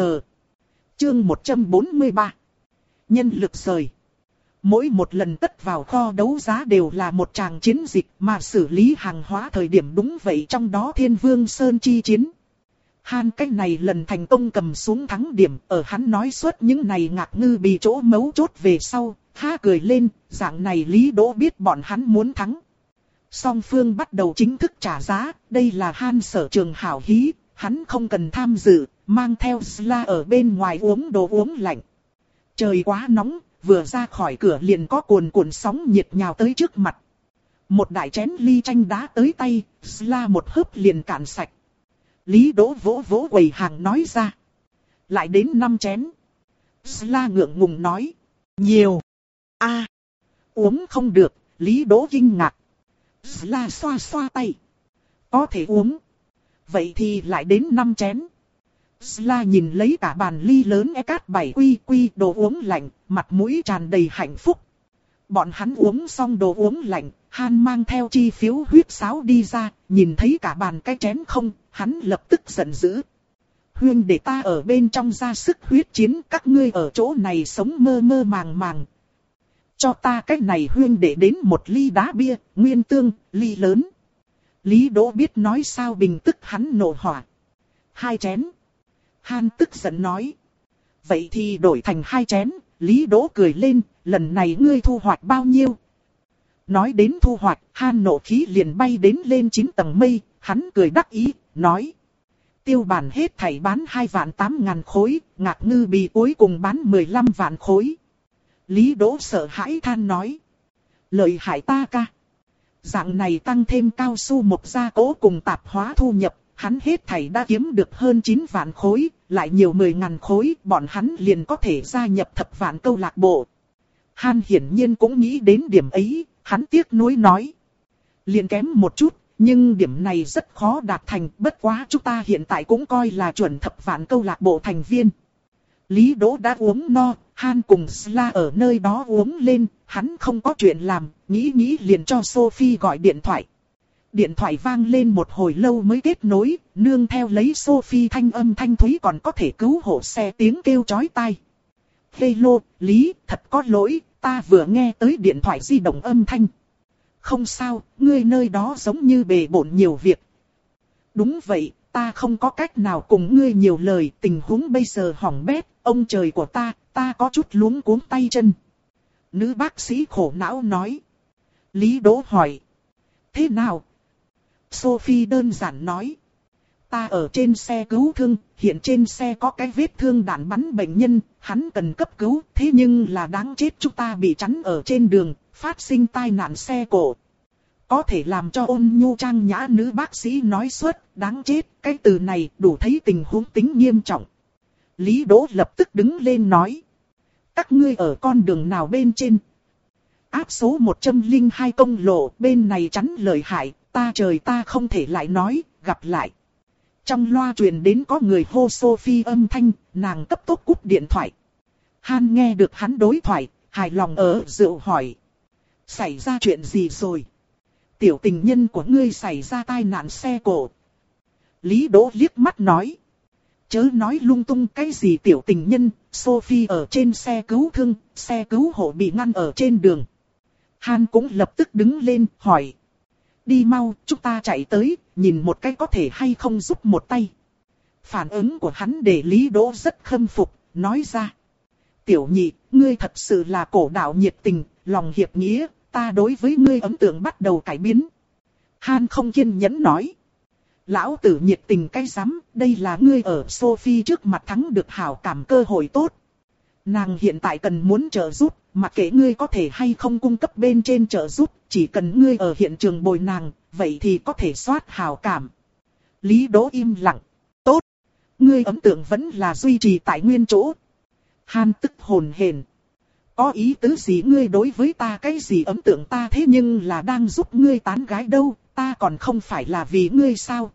Chương một trăm bốn mươi ba. Nhân lực rời. Mỗi một lần tất vào kho đấu giá đều là một tràng chiến dịch mà xử lý hàng hóa thời điểm đúng vậy, trong đó Thiên Vương Sơn chi chiến. Han cách này lần thành công cầm xuống thắng điểm, ở hắn nói suốt những này Ngạc Ngư Bì chỗ mấu chốt về sau, ha cười lên, dạng này Lý Đỗ biết bọn hắn muốn thắng. Song phương bắt đầu chính thức trả giá, đây là Han sở trường hảo hí, hắn không cần tham dự, mang theo Sla ở bên ngoài uống đồ uống lạnh. Trời quá nóng, vừa ra khỏi cửa liền có cuồn cuộn sóng nhiệt nhào tới trước mặt. Một đại chén ly chanh đá tới tay, Sla một hớp liền cạn sạch. Lý Đỗ vỗ vỗ quầy hàng nói ra. Lại đến năm chén. Sla ngượng ngùng nói. Nhiều. A, uống không được, Lý Đỗ kinh ngạc. Sla xoa xoa tay. Có thể uống. Vậy thì lại đến năm chén. Sla nhìn lấy cả bàn ly lớn e cát bảy quy quy đồ uống lạnh, mặt mũi tràn đầy hạnh phúc. Bọn hắn uống xong đồ uống lạnh, Han mang theo chi phiếu huyết sáo đi ra, nhìn thấy cả bàn cái chén không, hắn lập tức giận dữ. Huyên để ta ở bên trong ra sức huyết chiến, các ngươi ở chỗ này sống mơ mơ màng màng. Cho ta cái này huyên để đến một ly đá bia, nguyên tương, ly lớn. Lý Đỗ biết nói sao bình tức hắn nổ hỏa. Hai chén. Han tức giận nói. Vậy thì đổi thành hai chén. Lý Đỗ cười lên, lần này ngươi thu hoạch bao nhiêu? Nói đến thu hoạch, Han nộ khí liền bay đến lên chín tầng mây, hắn cười đắc ý, nói. Tiêu bản hết thảy bán hai vạn tám ngàn khối, Ngạc Ngư Bì cuối cùng bán mười lăm vạn khối. Lý Đỗ sợ hãi than nói. Lợi hại ta ca. Dạng này tăng thêm cao su một gia cố cùng tạp hóa thu nhập, hắn hết thảy đã kiếm được hơn chín vạn khối, lại nhiều mười ngàn khối, bọn hắn liền có thể gia nhập thập vạn câu lạc bộ. Han hiển nhiên cũng nghĩ đến điểm ấy, hắn tiếc nuối nói. Liền kém một chút, nhưng điểm này rất khó đạt thành, bất quá chúng ta hiện tại cũng coi là chuẩn thập vạn câu lạc bộ thành viên. Lý Đỗ đã uống no, Han cùng Sla ở nơi đó uống lên, hắn không có chuyện làm, nghĩ nghĩ liền cho Sophie gọi điện thoại. Điện thoại vang lên một hồi lâu mới kết nối, nương theo lấy Sophie thanh âm thanh thúy còn có thể cứu hộ xe tiếng kêu chói tai. Hello, Lý, thật có lỗi, ta vừa nghe tới điện thoại di động âm thanh. Không sao, ngươi nơi đó giống như bề bộn nhiều việc. Đúng vậy, ta không có cách nào cùng ngươi nhiều lời, tình huống bây giờ hỏng bét, ông trời của ta, ta có chút luống cuống tay chân. Nữ bác sĩ khổ não nói. Lý Đỗ hỏi. Thế nào? Sophie đơn giản nói. Ta ở trên xe cứu thương, hiện trên xe có cái vết thương đạn bắn bệnh nhân, hắn cần cấp cứu, thế nhưng là đáng chết chúng ta bị chắn ở trên đường, phát sinh tai nạn xe cộ. Có thể làm cho ôn nhu trang nhã nữ bác sĩ nói suốt, đáng chết, cái từ này đủ thấy tình huống tính nghiêm trọng. Lý Đỗ lập tức đứng lên nói. Các ngươi ở con đường nào bên trên? Áp số một trăm lẻ hai công lộ, bên này chắn lợi hại, ta trời ta không thể lại nói, gặp lại. Trong loa truyền đến có người hô Sophie âm thanh, nàng cấp tốc cúp điện thoại. Han nghe được hắn đối thoại, hài lòng ở rượu hỏi. Xảy ra chuyện gì rồi? Tiểu tình nhân của ngươi xảy ra tai nạn xe cộ. Lý Đỗ liếc mắt nói. Chớ nói lung tung cái gì tiểu tình nhân, Sophie ở trên xe cứu thương, xe cứu hộ bị ngăn ở trên đường. Han cũng lập tức đứng lên, hỏi. Đi mau, chúng ta chạy tới, nhìn một cái có thể hay không giúp một tay. Phản ứng của hắn để Lý Đỗ rất khâm phục, nói ra. Tiểu nhị, ngươi thật sự là cổ đạo nhiệt tình, lòng hiệp nghĩa, ta đối với ngươi ấn tượng bắt đầu cải biến. Han không kiên nhẫn nói. Lão tử nhiệt tình cái rắm, đây là ngươi ở Sophie trước mặt thắng được hảo cảm cơ hội tốt. Nàng hiện tại cần muốn trợ giúp, mặc kệ ngươi có thể hay không cung cấp bên trên trợ giúp, chỉ cần ngươi ở hiện trường bồi nàng, vậy thì có thể soát hảo cảm. Lý Đỗ im lặng. Tốt. Ngươi ấn tượng vẫn là duy trì tại nguyên chỗ. Han tức hồn hển. Có ý tứ gì ngươi đối với ta cái gì ấn tượng ta thế nhưng là đang giúp ngươi tán gái đâu, ta còn không phải là vì ngươi sao?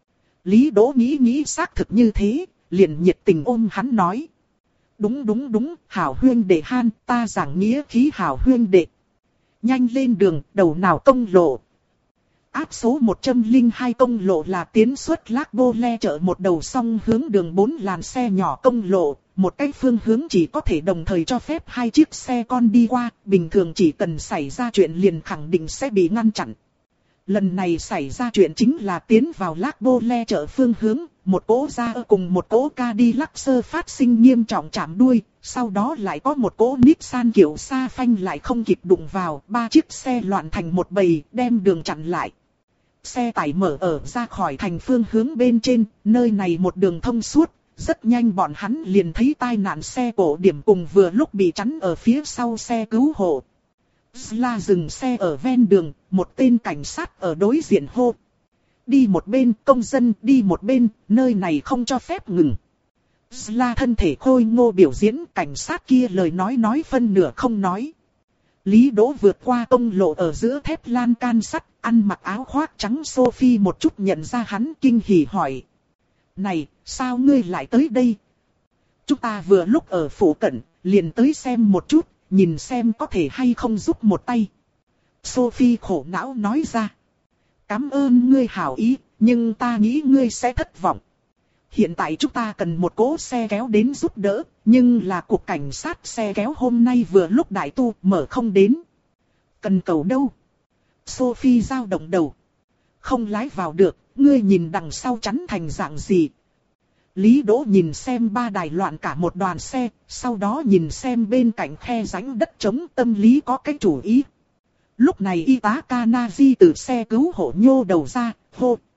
Lý Đỗ nghĩ nghĩ xác thực như thế, liền nhiệt tình ôm hắn nói. Đúng đúng đúng, hảo huyên đệ Han, ta giảng nghĩa khí hảo huyên đệ. Nhanh lên đường, đầu nào công lộ. Áp số một trăm lẻ hai công lộ là tiến xuất Lác Bô Le chợ một đầu song hướng đường bốn làn xe nhỏ công lộ. Một cái phương hướng chỉ có thể đồng thời cho phép hai chiếc xe con đi qua, bình thường chỉ cần xảy ra chuyện liền khẳng định sẽ bị ngăn chặn. Lần này xảy ra chuyện chính là tiến vào Lác Bô Le chợ phương hướng, một cỗ ra cùng một cỗ Cadillac sơ phát sinh nghiêm trọng chạm đuôi, sau đó lại có một cỗ Nissan kiểu xa phanh lại không kịp đụng vào, ba chiếc xe loạn thành một bầy, đem đường chặn lại. Xe tải mở ở ra khỏi thành phương hướng bên trên, nơi này một đường thông suốt. Rất nhanh bọn hắn liền thấy tai nạn xe cộ điểm cùng vừa lúc bị chắn ở phía sau xe cứu hộ. Sla dừng xe ở ven đường, một tên cảnh sát ở đối diện hô. Đi một bên, công dân, đi một bên, nơi này không cho phép ngừng. Sla thân thể khôi ngô biểu diễn, cảnh sát kia lời nói nói phân nửa không nói. Lý Đỗ vượt qua công lộ ở giữa thép lan can sắt, ăn mặc áo khoác trắng Sophie một chút nhận ra hắn kinh hỉ hỏi. Này, sao ngươi lại tới đây? Chúng ta vừa lúc ở phủ cận, liền tới xem một chút, nhìn xem có thể hay không giúp một tay. Sophie khổ não nói ra. Cảm ơn ngươi hảo ý, nhưng ta nghĩ ngươi sẽ thất vọng. Hiện tại chúng ta cần một cỗ xe kéo đến giúp đỡ, nhưng là cục cảnh sát xe kéo hôm nay vừa lúc đại tu mở không đến. Cần cầu đâu? Sophie dao động đầu. Không lái vào được, ngươi nhìn đằng sau chắn thành dạng gì? Lý Đỗ nhìn xem ba đài loạn cả một đoàn xe, sau đó nhìn xem bên cạnh khe rãnh đất trống, tâm lý có cái chủ ý. Lúc này y tá Kanaji từ xe cứu hộ nhô đầu ra, hô.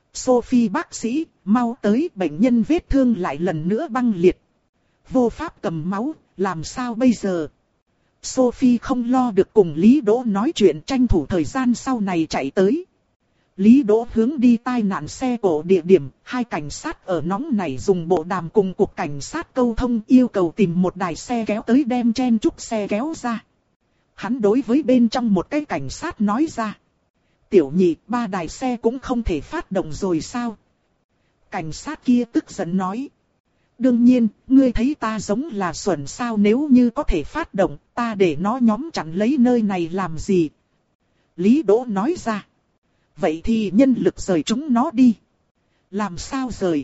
Sophie bác sĩ, mau tới, bệnh nhân vết thương lại lần nữa băng liệt. Vô pháp cầm máu, làm sao bây giờ? Sophie không lo được cùng Lý Đỗ nói chuyện, tranh thủ thời gian sau này chạy tới. Lý Đỗ hướng đi tai nạn xe cộ địa điểm, hai cảnh sát ở nóng này dùng bộ đàm cùng cục cảnh sát câu thông, yêu cầu tìm một đài xe kéo tới đem chen chúc xe kéo ra. Hắn đối với bên trong một cái cảnh sát nói ra. Tiểu Nhị, ba đài xe cũng không thể phát động rồi sao? Cảnh sát kia tức giận nói. Đương nhiên, ngươi thấy ta giống là xuẩn sao, nếu như có thể phát động, ta để nó nhóm chặn lấy nơi này làm gì? Lý Đỗ nói ra. Vậy thì nhân lực rời chúng nó đi. Làm sao rời?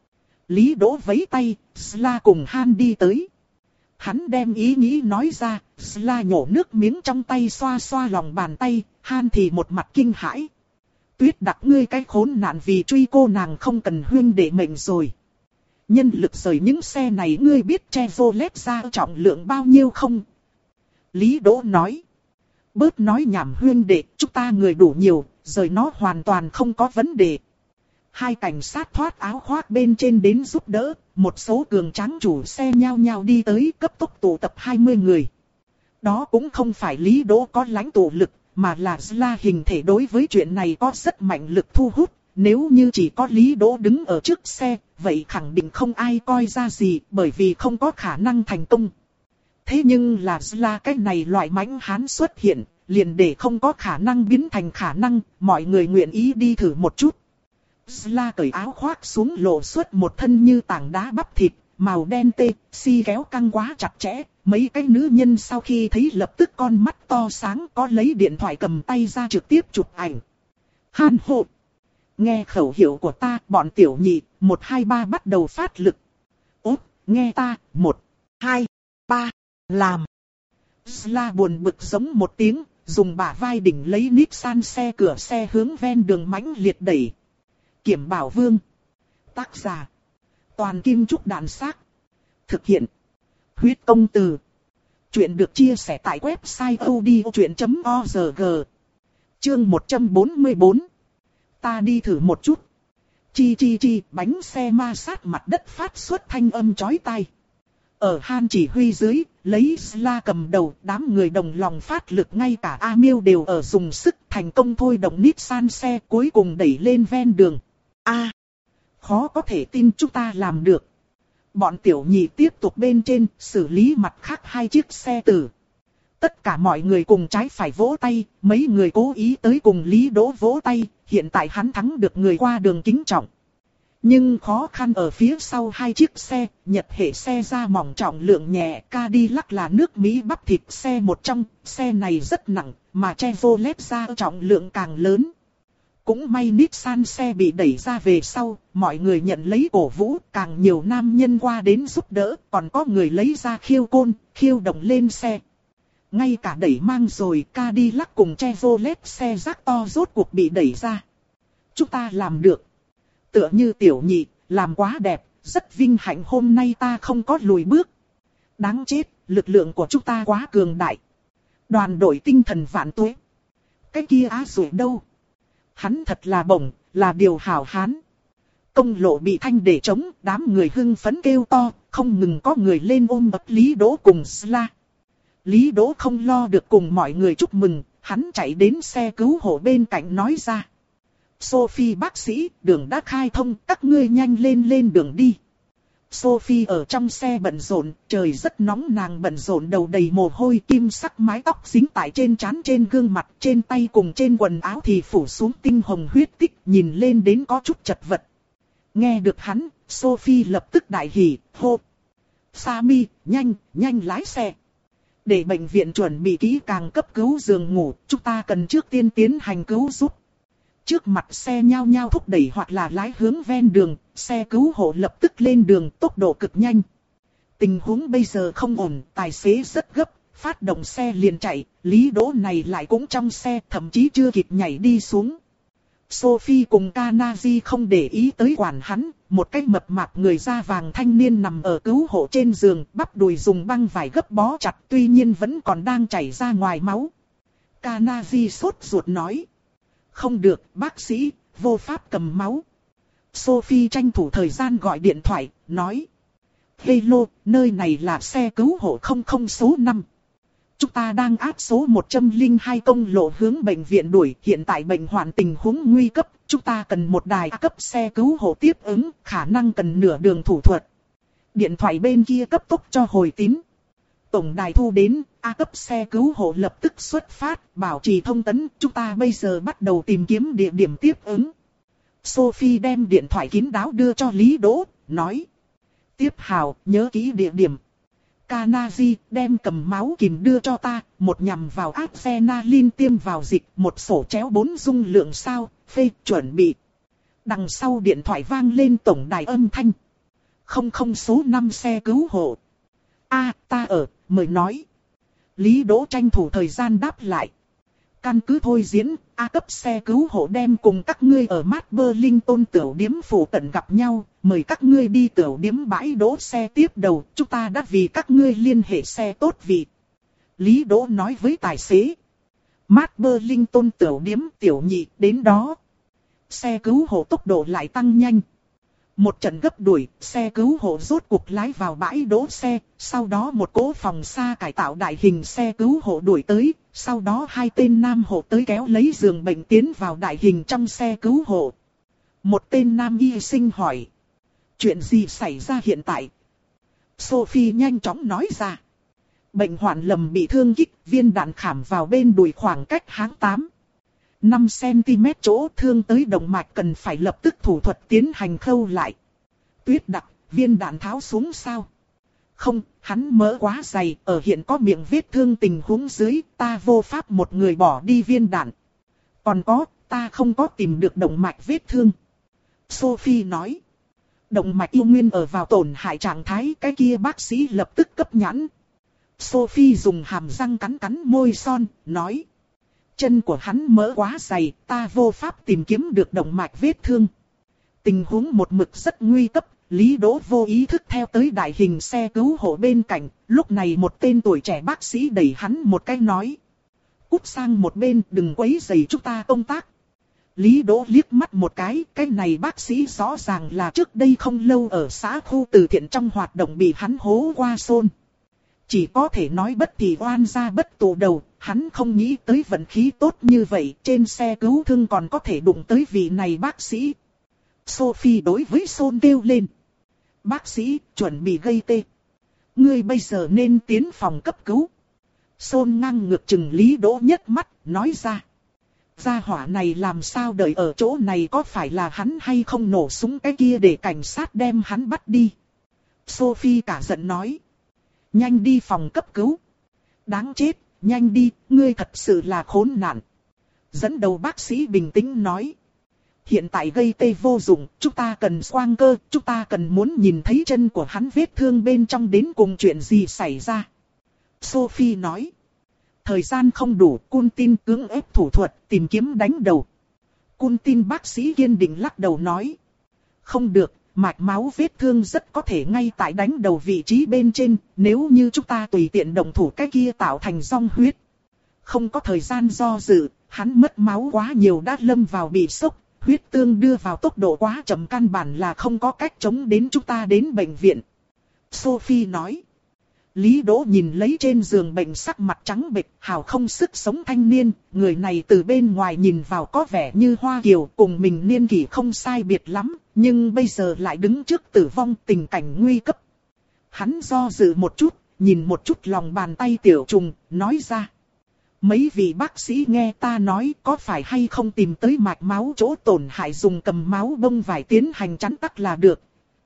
Lý Đỗ vẫy tay, Sla cùng Han đi tới. Hắn đem ý nghĩ nói ra, Sla nhổ nước miếng trong tay xoa xoa lòng bàn tay, Han thì một mặt kinh hãi. Tuyết Đặc, ngươi cái khốn nạn, vì truy cô nàng không cần huyên để mệnh rồi. Nhân lực rời những xe này, ngươi biết Chevrolet ra trọng lượng bao nhiêu không? Lý Đỗ nói. Bớt nói nhảm huyên đệ, chúng ta người đủ nhiều, rời nó hoàn toàn không có vấn đề. Hai cảnh sát thoát áo khoác bên trên đến giúp đỡ, một số cường tráng chủ xe nhao nhao đi tới, cấp tốc tụ tập hai mươi người. Đó cũng không phải Lý Đỗ có lãnh tụ lực, mà là Sla hình thể đối với chuyện này có rất mạnh lực thu hút. Nếu như chỉ có Lý Đỗ đứng ở trước xe, vậy khẳng định không ai coi ra gì, bởi vì không có khả năng thành công. Thế nhưng là Sla cái này loại mãnh hán xuất hiện, liền để không có khả năng biến thành khả năng, mọi người nguyện ý đi thử một chút. Sla cởi áo khoác xuống, lộ xuất một thân như tảng đá bắp thịt, màu đen tê, si kéo căng quá chặt chẽ. Mấy cái nữ nhân sau khi thấy lập tức con mắt to sáng, có lấy điện thoại cầm tay ra trực tiếp chụp ảnh. Han hộ. Nghe khẩu hiệu của ta, bọn tiểu nhị, một hai ba bắt đầu phát lực. Ốt, nghe ta, một, hai, ba, làm. Sla buồn bực giống một tiếng, dùng bả vai đỉnh lấy Nissan xe cửa xe hướng ven đường mãnh liệt đẩy. Kiểm Bảo Vương. Tác giả. Toàn Kim Trúc Đàn Xác. Thực hiện. Huyết Công Từ. Chuyện được chia sẻ tại website odchuyện chấm org. Chương một trăm bốn mươi bốn. Ta đi thử một chút. Chi chi chi, bánh xe ma sát mặt đất phát xuất thanh âm chói tai. Ở Han chỉ huy dưới, lấy Sla cầm đầu, đám người đồng lòng phát lực, ngay cả A Miêu đều ở dùng sức, thành công thôi động Nissan xe cuối cùng đẩy lên ven đường. A, à, khó có thể tin chúng ta làm được. Bọn tiểu nhị tiếp tục bên trên, xử lý mặt khác hai chiếc xe tử. Tất cả mọi người cùng trái phải vỗ tay, mấy người cố ý tới cùng Lý Đỗ vỗ tay, hiện tại hắn thắng được người qua đường kính trọng. Nhưng khó khăn ở phía sau hai chiếc xe, Nhật hệ xe da mỏng trọng lượng nhẹ, Cadillac là nước Mỹ bắp thịt xe một trong, xe này rất nặng, mà Chevrolet da trọng lượng càng lớn. Cũng may Nissan xe bị đẩy ra về sau, mọi người nhận lấy cổ vũ, càng nhiều nam nhân qua đến giúp đỡ, còn có người lấy ra khiêu côn, khiêu động lên xe. Ngay cả đẩy mang rồi, Cadillac cùng Chevrolet xe rác to rốt cuộc bị đẩy ra. Chúng ta làm được. Tựa như tiểu nhị, làm quá đẹp, rất vinh hạnh hôm nay ta không có lùi bước. Đáng chết, lực lượng của chúng ta quá cường đại. Đoàn đội tinh thần vạn tuế. Cái kia á rồi đâu? Hắn thật là bổng, là điều hảo hán. Công lộ bị thanh để trống, đám người hưng phấn kêu to, không ngừng có người lên ôm ấp Lý Đỗ cùng Sla. Lý Đỗ không lo được cùng mọi người chúc mừng, hắn chạy đến xe cứu hộ bên cạnh nói ra. Sophie bác sĩ, đường đã khai thông, các ngươi nhanh lên lên đường đi. Sophie ở trong xe bận rộn, trời rất nóng, nàng bận rộn đầu đầy mồ hôi, kim sắc mái tóc dính tại trên trán, trên gương mặt, trên tay cùng trên quần áo thì phủ xuống tinh hồng huyết tích, nhìn lên đến có chút chật vật. Nghe được hắn, Sophie lập tức đại hỉ, hô. Sammy, nhanh, nhanh lái xe. Để bệnh viện chuẩn bị kỹ càng cấp cứu giường ngủ, chúng ta cần trước tiên tiến hành cứu giúp. Trước mặt xe nhao nhao thúc đẩy hoặc là lái hướng ven đường, xe cứu hộ lập tức lên đường, tốc độ cực nhanh. Tình huống bây giờ không ổn, tài xế rất gấp, phát động xe liền chạy, Lý Đỗ này lại cũng trong xe, thậm chí chưa kịp nhảy đi xuống. Sophie cùng Kanaji không để ý tới quản hắn, một cái mập mạp người da vàng thanh niên nằm ở cứu hộ trên giường, bắp đùi dùng băng vải gấp bó chặt, tuy nhiên vẫn còn đang chảy ra ngoài máu. Kanaji sốt ruột nói. Không được, bác sĩ, vô pháp cầm máu, Sophie tranh thủ thời gian gọi điện thoại, nói. Hello, nơi này là xe cứu hộ không không số năm. Chúng ta đang áp số một không hai công lộ hướng bệnh viện đuổi. Hiện tại bệnh hoạn tình huống nguy cấp. Chúng ta cần một đài cấp xe cứu hộ tiếp ứng, khả năng cần nửa đường thủ thuật. Điện thoại bên kia cấp tốc cho hồi tín. Tổng đài thu đến, A cấp xe cứu hộ lập tức xuất phát, bảo trì thông tấn. Chúng ta bây giờ bắt đầu tìm kiếm địa điểm tiếp ứng. Sophie đem điện thoại kín đáo đưa cho Lý Đỗ, nói. Tiếp hào, nhớ kỹ địa điểm. Kanaji đem cầm máu kìm đưa cho ta, một nhằm vào adrenaline tiêm vào dịch, một sổ chéo bốn dung lượng sao, phê chuẩn bị. Đằng sau điện thoại vang lên tổng đài âm thanh. Không không số năm xe cứu hộ. A, ta ở, mời nói. Lý Đỗ tranh thủ thời gian đáp lại. Căn cứ thôi diễn, A cấp xe cứu hộ đem cùng các ngươi ở Mát Berlin tiểu điếm phủ cận gặp nhau, mời các ngươi đi tiểu điếm bãi đỗ xe tiếp đầu, chúng ta đã vì các ngươi liên hệ xe tốt vị. Lý Đỗ nói với tài xế. Mát Berlin tiểu điếm tiểu nhị đến đó. Xe cứu hộ tốc độ lại tăng nhanh. Một trận gấp đuổi, xe cứu hộ rốt cuộc lái vào bãi đỗ xe, sau đó một cỗ phòng xa cải tạo đại hình xe cứu hộ đuổi tới, sau đó hai tên nam hộ tới kéo lấy giường bệnh tiến vào đại hình trong xe cứu hộ. Một tên nam y sinh hỏi. Chuyện gì xảy ra hiện tại? Sophie nhanh chóng nói ra. Bệnh hoạn lầm bị thương kích, viên đạn khảm vào bên đùi khoảng cách háng tám. năm xăng-ti-mét chỗ thương tới động mạch cần phải lập tức thủ thuật tiến hành khâu lại. Tuyết đặc, viên đạn tháo xuống sao? Không, hắn mỡ quá dày, ở hiện có miệng vết thương tình huống dưới, ta vô pháp một người bỏ đi viên đạn. Còn có, ta không có tìm được động mạch vết thương. Sophie nói. Động mạch yêu nguyên ở vào tổn hại trạng thái, cái kia bác sĩ lập tức cấp nhãn. Sophie dùng hàm răng cắn cắn môi son, nói. Chân của hắn mỡ quá dày, ta vô pháp tìm kiếm được động mạch vết thương. Tình huống một mực rất nguy cấp, Lý Đỗ vô ý thức theo tới đại hình xe cứu hộ bên cạnh, lúc này một tên tuổi trẻ bác sĩ đẩy hắn một cái nói. Cút sang một bên, đừng quấy rầy chúng ta công tác. Lý Đỗ liếc mắt một cái, cái này bác sĩ rõ ràng là trước đây không lâu ở xã khu từ thiện trong hoạt động bị hắn hố qua xôn. Chỉ có thể nói bất thì oan ra bất tụ đầu, hắn không nghĩ tới vận khí tốt như vậy, trên xe cứu thương còn có thể đụng tới vị này bác sĩ. Sophie đối với Son kêu lên. Bác sĩ, chuẩn bị gây tê. Ngươi bây giờ nên tiến phòng cấp cứu. Son ngang ngược chừng Lý Đỗ nhất mắt, nói ra. Gia hỏa này làm sao đợi ở chỗ này, có phải là hắn hay không nổ súng cái kia để cảnh sát đem hắn bắt đi. Sophie cả giận nói. Nhanh đi phòng cấp cứu. Đáng chết, nhanh đi, ngươi thật sự là khốn nạn. Dẫn đầu bác sĩ bình tĩnh nói. Hiện tại gây tê vô dụng, chúng ta cần xoang cơ, chúng ta cần muốn nhìn thấy chân của hắn vết thương bên trong đến cùng chuyện gì xảy ra. Sophie nói. Thời gian không đủ, Cun tin cưỡng ép thủ thuật, tìm kiếm đánh đầu. Cun tin bác sĩ kiên định lắc đầu nói. Không được, mạch máu vết thương rất có thể ngay tại đánh đầu vị trí bên trên, nếu như chúng ta tùy tiện động thủ cái kia tạo thành dòng huyết. Không có thời gian do dự, hắn mất máu quá nhiều đã lâm vào bị sốc, huyết tương đưa vào tốc độ quá chậm, căn bản là không có cách chống đến chúng ta đến bệnh viện. Sophie nói. Lý Đỗ nhìn lấy trên giường bệnh sắc mặt trắng bệch, hào không sức sống thanh niên, người này từ bên ngoài nhìn vào có vẻ như hoa kiều, cùng mình niên kỷ không sai biệt lắm, nhưng bây giờ lại đứng trước tử vong, tình cảnh nguy cấp. Hắn do dự một chút, nhìn một chút lòng bàn tay tiểu trùng, nói ra. Mấy vị bác sĩ nghe ta nói có phải hay không tìm tới mạch máu chỗ tổn hại dùng cầm máu bông vải tiến hành chắn tắc là được.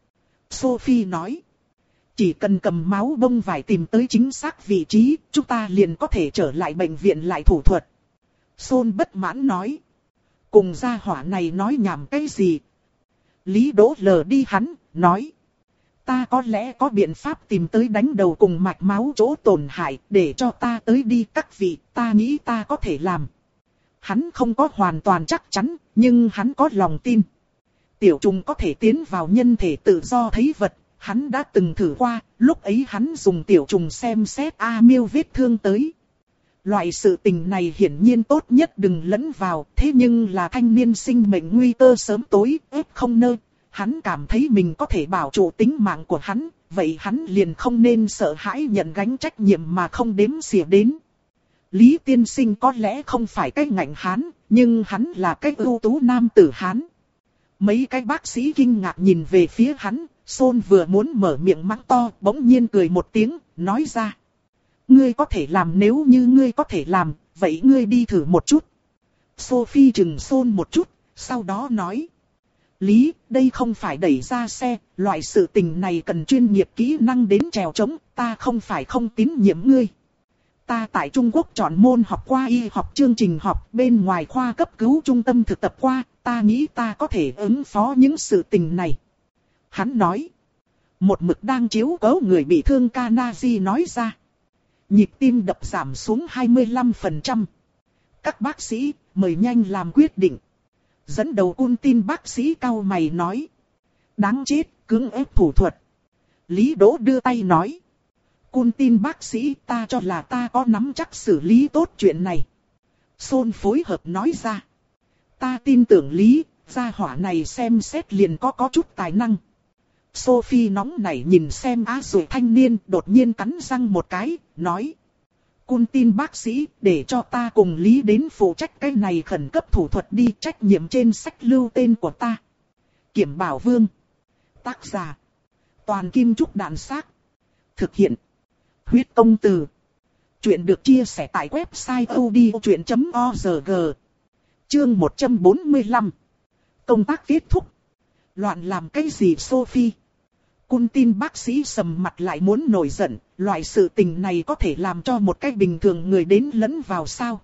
Sophie nói. Chỉ cần cầm máu bông vải tìm tới chính xác vị trí, chúng ta liền có thể trở lại bệnh viện lại thủ thuật. Son bất mãn nói. Cùng gia hỏa này nói nhảm cái gì? Lý Đỗ lờ đi hắn, nói. Ta có lẽ có biện pháp tìm tới đánh đầu cùng mạch máu chỗ tổn hại, để cho ta tới đi các vị, ta nghĩ ta có thể làm. Hắn không có hoàn toàn chắc chắn, nhưng hắn có lòng tin. Tiểu trùng có thể tiến vào nhân thể tự do thấy vật. Hắn đã từng thử qua, lúc ấy hắn dùng tiểu trùng xem xét A Miêu vết thương tới. Loại sự tình này hiển nhiên tốt nhất đừng lẫn vào, thế nhưng là thanh niên sinh mệnh nguy cơ sớm tối, ép không nơi, hắn cảm thấy mình có thể bảo trụ tính mạng của hắn, vậy hắn liền không nên sợ hãi nhận gánh trách nhiệm mà không đếm xỉa đến. Lý tiên sinh có lẽ không phải cái ngạnh Hán, nhưng hắn là cái ưu tú nam tử Hán. Mấy cái bác sĩ kinh ngạc nhìn về phía hắn, Sôn vừa muốn mở miệng mắng to, bỗng nhiên cười một tiếng, nói ra. Ngươi có thể làm, nếu như ngươi có thể làm, vậy ngươi đi thử một chút. Sophie chừng Sôn một chút, sau đó nói. Lý, đây không phải đẩy ra xe, loại sự tình này cần chuyên nghiệp kỹ năng đến trèo trống, ta không phải không tín nhiệm ngươi. Ta tại Trung Quốc chọn môn học qua y học chương trình học, bên ngoài khoa cấp cứu trung tâm thực tập qua, ta nghĩ ta có thể ứng phó những sự tình này. Hắn nói. Một mực đang chiếu cố người bị thương Kanaji nói ra. Nhịp tim đập giảm xuống hai mươi lăm phần trăm. Các bác sĩ, mời nhanh làm quyết định. Dẫn đầu cun tin bác sĩ cau mày nói. Đáng chết, cưỡng ép thủ thuật. Lý Đỗ đưa tay nói. Cun tin bác sĩ, ta cho là ta có nắm chắc xử lý tốt chuyện này. Sôn phối hợp nói ra. Ta tin tưởng Lý, gia hỏa này xem xét liền có có chút tài năng. Sophie nóng nảy nhìn xem á rồi thanh niên, đột nhiên cắn răng một cái, nói. Cun tin bác sĩ, để cho ta cùng Lý đến phụ trách cái này khẩn cấp thủ thuật đi, trách nhiệm trên sách lưu tên của ta. Kiểm Bảo Vương. Tác giả. Toàn Kim Trúc Đạn Xác. Thực hiện. Huyết Công Từ. Chuyện được chia sẻ tại website odchuyện chấm org. Chương một trăm bốn mươi lăm. Công tác kết thúc. Loạn làm cái gì Sophie? Cun tin bác sĩ sầm mặt lại muốn nổi giận, loại sự tình này có thể làm cho một cái bình thường người đến lẫn vào sao?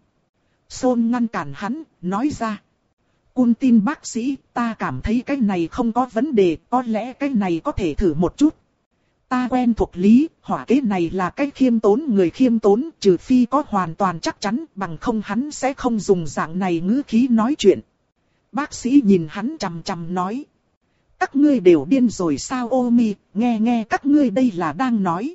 Sôn ngăn cản hắn, nói ra. Cun tin bác sĩ, ta cảm thấy cái này không có vấn đề, có lẽ cái này có thể thử một chút. Ta quen thuộc Lý, hỏa kế này là cái khiêm tốn người khiêm tốn, trừ phi có hoàn toàn chắc chắn, bằng không hắn sẽ không dùng dạng này ngữ khí nói chuyện. Bác sĩ nhìn hắn chằm chằm nói. Các ngươi đều điên rồi sao Omi, nghe nghe các ngươi đây là đang nói.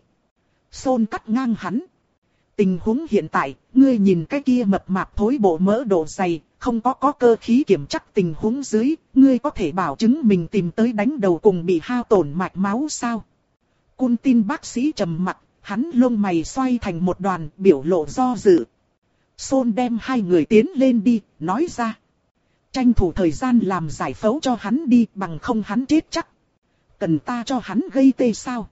Sôn cắt ngang hắn. Tình huống hiện tại, ngươi nhìn cái kia mập mạp thối bộ mỡ độ dày, không có có cơ khí kiểm chắc tình huống dưới, ngươi có thể bảo chứng mình tìm tới đánh đầu cùng bị hao tổn mạch máu sao? Cun tin bác sĩ trầm mặt, hắn lông mày xoay thành một đoàn, biểu lộ do dự. Sôn đem hai người tiến lên đi, nói ra. Tranh thủ thời gian làm giải phẫu cho hắn đi, bằng không hắn chết chắc. Cần ta cho hắn gây tê sao?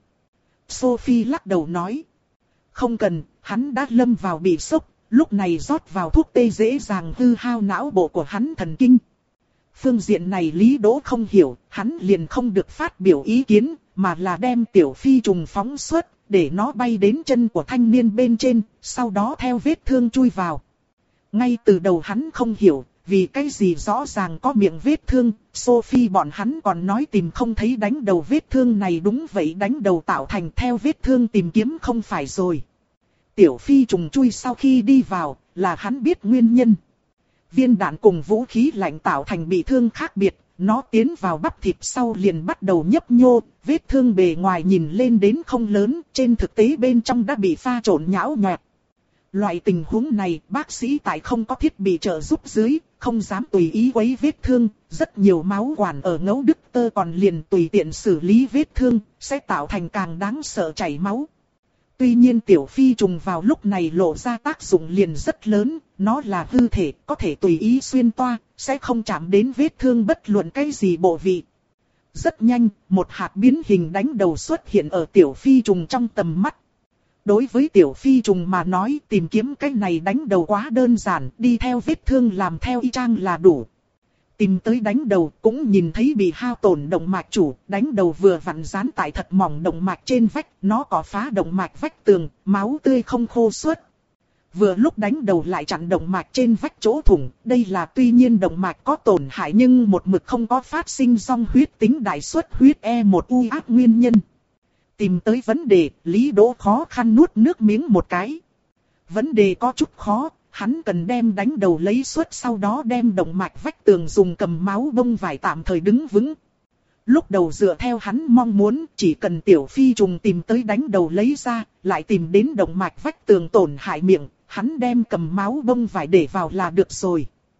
Sophie lắc đầu nói. Không cần, hắn đã lâm vào bị sốc, lúc này rót vào thuốc tê dễ dàng hư hao não bộ của hắn thần kinh. Phương diện này Lý Đỗ không hiểu, hắn liền không được phát biểu ý kiến, mà là đem tiểu phi trùng phóng xuất, để nó bay đến chân của thanh niên bên trên, sau đó theo vết thương chui vào. Ngay từ đầu hắn không hiểu, vì cái gì rõ ràng có miệng vết thương, Sophie bọn hắn còn nói tìm không thấy đánh đầu vết thương này, đúng vậy, đánh đầu tạo thành theo vết thương tìm kiếm không phải rồi. Tiểu phi trùng chui sau khi đi vào, là hắn biết nguyên nhân. Viên đạn cùng vũ khí lạnh tạo thành bị thương khác biệt, nó tiến vào bắp thịt sau liền bắt đầu nhấp nhô, vết thương bề ngoài nhìn lên đến không lớn, trên thực tế bên trong đã bị pha trộn nhão nhọt. Loại tình huống này, bác sĩ tại không có thiết bị trợ giúp dưới, không dám tùy ý quấy vết thương, rất nhiều máu quản ở ngấu đứt tơ còn liền tùy tiện xử lý vết thương, sẽ tạo thành càng đáng sợ chảy máu. Tuy nhiên tiểu phi trùng vào lúc này lộ ra tác dụng liền rất lớn, nó là hư thể, có thể tùy ý xuyên toa, sẽ không chạm đến vết thương bất luận cái gì bộ vị. Rất nhanh, một hạt biến hình đánh đầu xuất hiện ở tiểu phi trùng trong tầm mắt. Đối với tiểu phi trùng mà nói, tìm kiếm cái này đánh đầu quá đơn giản, đi theo vết thương làm theo y chang là đủ. Tìm tới đánh đầu, cũng nhìn thấy bị hao tổn động mạch chủ, đánh đầu vừa vặn dán tại thật mỏng động mạch trên vách, nó có phá động mạch vách tường, máu tươi không khô suốt. Vừa lúc đánh đầu lại chặn động mạch trên vách chỗ thủng, đây là tuy nhiên động mạch có tổn hại nhưng một mực không có phát sinh dòng huyết tính đại suất huyết E một u ác nguyên nhân. Tìm tới vấn đề, Lý Đỗ khó khăn nuốt nước miếng một cái. Vấn đề có chút khó, hắn cần đem đánh đầu lấy suốt, sau đó đem động mạch vách tường dùng cầm máu bông vải tạm thời đứng vững. Lúc đầu dựa theo hắn mong muốn, chỉ cần tiểu phi trùng tìm tới đánh đầu lấy ra, lại tìm đến động mạch vách tường tổn hại miệng, hắn đem cầm máu bông vải để vào là được rồi.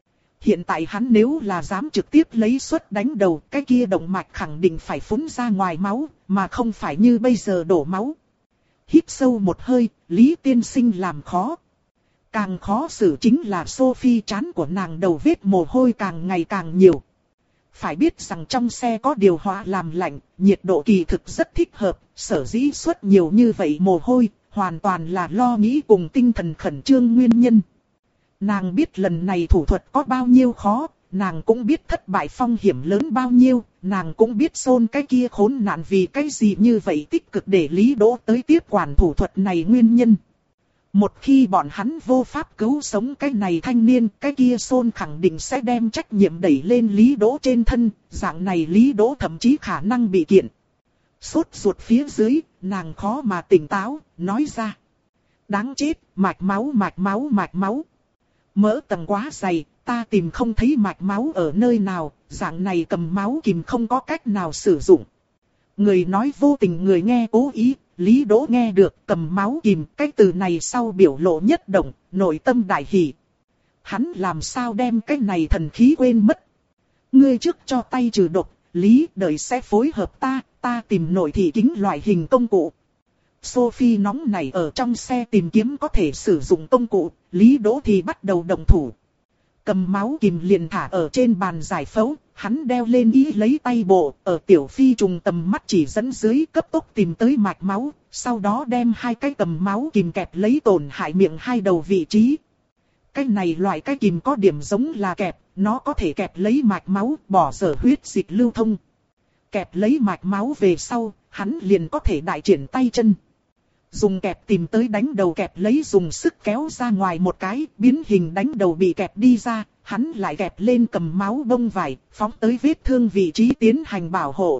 Hiện tại hắn nếu là dám trực tiếp lấy suất đánh đầu, cái kia động mạch khẳng định phải phun ra ngoài máu, mà không phải như bây giờ đổ máu. Hít sâu một hơi, Lý tiên sinh làm khó. Càng khó xử chính là Sophie, trán của nàng đầu vết mồ hôi càng ngày càng nhiều. Phải biết rằng trong xe có điều hòa làm lạnh, nhiệt độ kỳ thực rất thích hợp, sở dĩ xuất nhiều như vậy mồ hôi, hoàn toàn là lo nghĩ cùng tinh thần khẩn trương nguyên nhân. Nàng biết lần này thủ thuật có bao nhiêu khó, nàng cũng biết thất bại phong hiểm lớn bao nhiêu, nàng cũng biết Sôn cái kia khốn nạn vì cái gì như vậy tích cực để Lý Đỗ tới tiếp quản thủ thuật này nguyên nhân. Một khi bọn hắn vô pháp cứu sống cái này thanh niên, cái kia Sôn khẳng định sẽ đem trách nhiệm đẩy lên Lý Đỗ trên thân, dạng này Lý Đỗ thậm chí khả năng bị kiện. Sốt ruột phía dưới, nàng khó mà tỉnh táo, nói ra. Đáng chết, mạch máu mạch máu mạch máu. Mỡ tầng quá dày, ta tìm không thấy mạch máu ở nơi nào, dạng này cầm máu kìm không có cách nào sử dụng. Người nói vô tình người nghe cố ý, Lý Đỗ nghe được cầm máu kìm, cái từ này sau biểu lộ nhất động, nội tâm đại hỉ. Hắn làm sao đem cái này thần khí quên mất. Ngươi trước cho tay trừ độc, Lý đợi sẽ phối hợp ta, ta tìm nội thị kính loại hình công cụ. Sophie nóng nảy ở trong xe tìm kiếm có thể sử dụng công cụ, Lý Đỗ thì bắt đầu động thủ. Cầm máu kìm liền thả ở trên bàn giải phẫu, hắn đeo lên y lấy tay bộ, ở tiểu phi trùng tầm mắt chỉ dẫn dưới cấp tốc tìm tới mạch máu, sau đó đem hai cái cầm máu kìm kẹp lấy tổn hại miệng hai đầu vị trí. Cái này loại cái kìm có điểm giống là kẹp, nó có thể kẹp lấy mạch máu, bỏ dở huyết dịch lưu thông. Kẹp lấy mạch máu về sau, hắn liền có thể đại triển tay chân. Dùng kẹp tìm tới đánh đầu kẹp lấy dùng sức kéo ra ngoài một cái, biến hình đánh đầu bị kẹp đi ra, hắn lại kẹp lên cầm máu bông vải, phóng tới vết thương vị trí tiến hành bảo hộ.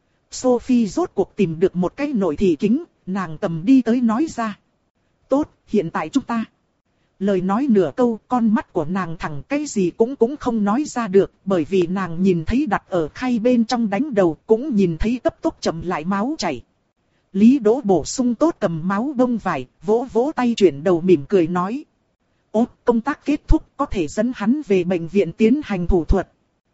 Sophie rốt cuộc tìm được một cái nội thị kính, nàng cầm đi tới nói ra. Tốt, hiện tại chúng ta. Lời nói nửa câu, con mắt của nàng thẳng cái gì cũng cũng không nói ra được, bởi vì nàng nhìn thấy đặt ở khay bên trong đánh đầu, cũng nhìn thấy cấp tốc chậm lại máu chảy. Lý Đỗ bổ sung tốt cầm máu bông vải, vỗ vỗ tay chuyển đầu mỉm cười nói. Ố, công tác kết thúc, có thể dẫn hắn về bệnh viện tiến hành thủ thuật.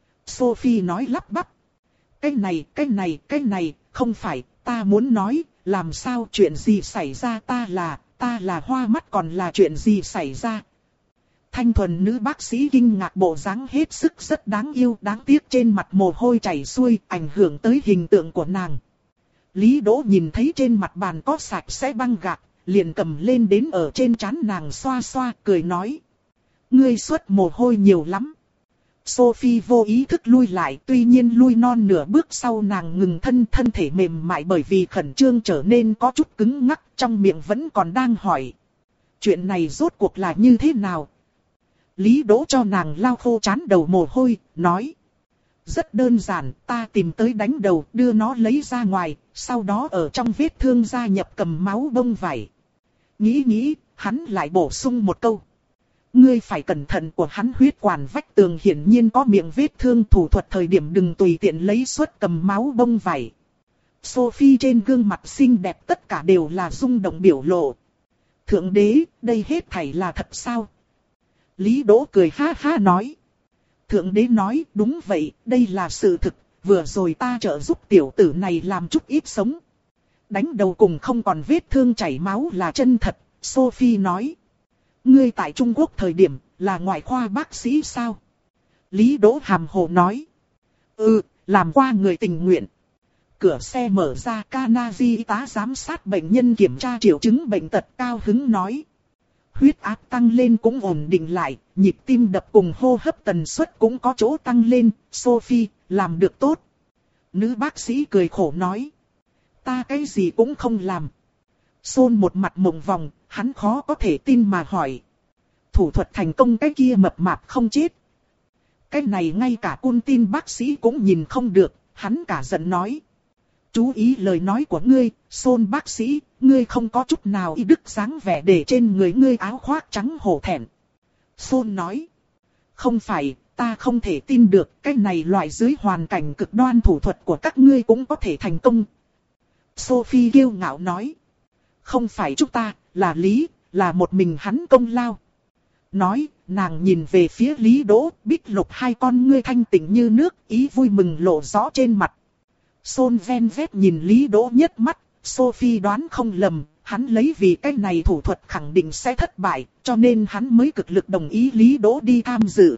Sophie nói lắp bắp. Cái này, cái này, cái này, không phải, ta muốn nói, làm sao chuyện gì xảy ra ta là, ta là hoa mắt còn là chuyện gì xảy ra. Thanh thuần nữ bác sĩ kinh ngạc bộ dáng hết sức rất đáng yêu, đáng tiếc trên mặt mồ hôi chảy xuôi, ảnh hưởng tới hình tượng của nàng. Lý Đỗ nhìn thấy trên mặt bàn có sạch sẽ băng gạc, liền cầm lên đến ở trên trán nàng xoa xoa, cười nói. Ngươi xuất mồ hôi nhiều lắm. Sophie vô ý thức lui lại, tuy nhiên lui non nửa bước sau nàng ngừng thân, thân thể mềm mại bởi vì khẩn trương trở nên có chút cứng ngắc, trong miệng vẫn còn đang hỏi. Chuyện này rốt cuộc là như thế nào? Lý Đỗ cho nàng lau khô trán đầu mồ hôi, nói. Rất đơn giản, ta tìm tới đánh đầu, đưa nó lấy ra ngoài, sau đó ở trong vết thương gia nhập cầm máu bông vải. Nghĩ nghĩ, hắn lại bổ sung một câu. Ngươi phải cẩn thận, của hắn huyết quản vách tường hiển nhiên có miệng vết thương, thủ thuật thời điểm đừng tùy tiện lấy suất cầm máu bông vải. Sophie trên gương mặt xinh đẹp tất cả đều là rung động biểu lộ. Thượng đế, đây hết thảy là thật sao? Lý Đỗ cười ha ha nói. Thượng đế nói, đúng vậy, đây là sự thực, vừa rồi ta trợ giúp tiểu tử này làm chút ít sống. Đánh đầu cùng không còn vết thương chảy máu là chân thật, Sophie nói. Ngươi tại Trung Quốc thời điểm, là ngoại khoa bác sĩ sao? Lý Đỗ hàm hồ nói. Ừ, làm qua người tình nguyện. Cửa xe mở ra, Canadi y tá giám sát bệnh nhân kiểm tra triệu chứng bệnh tật cao hứng nói. Huyết áp tăng lên cũng ổn định lại, nhịp tim đập cùng hô hấp tần suất cũng có chỗ tăng lên, Sophie, làm được tốt. Nữ bác sĩ cười khổ nói. Ta cái gì cũng không làm. Sôn một mặt mộng vòng, hắn khó có thể tin mà hỏi. Thủ thuật thành công cái kia mập mạp không chết. Cái này ngay cả cun tin bác sĩ cũng nhìn không được, hắn cả giận nói. Chú ý lời nói của ngươi, Sôn bác sĩ, ngươi không có chút nào y đức dáng vẻ để trên người ngươi áo khoác trắng hổ thẹn. Sôn nói. Không phải, ta không thể tin được, cái này loại dưới hoàn cảnh cực đoan thủ thuật của các ngươi cũng có thể thành công. Sophie kiêu ngạo nói. Không phải chúng ta, là Lý, là một mình hắn công lao. Nói, nàng nhìn về phía Lý Đỗ, Bích Lục hai con ngươi thanh tịnh như nước, ý vui mừng lộ rõ trên mặt. Son ven vét nhìn Lý Đỗ nhất mắt, Sophie đoán không lầm, hắn lấy vì cái này thủ thuật khẳng định sẽ thất bại, cho nên hắn mới cực lực đồng ý Lý Đỗ đi tham dự.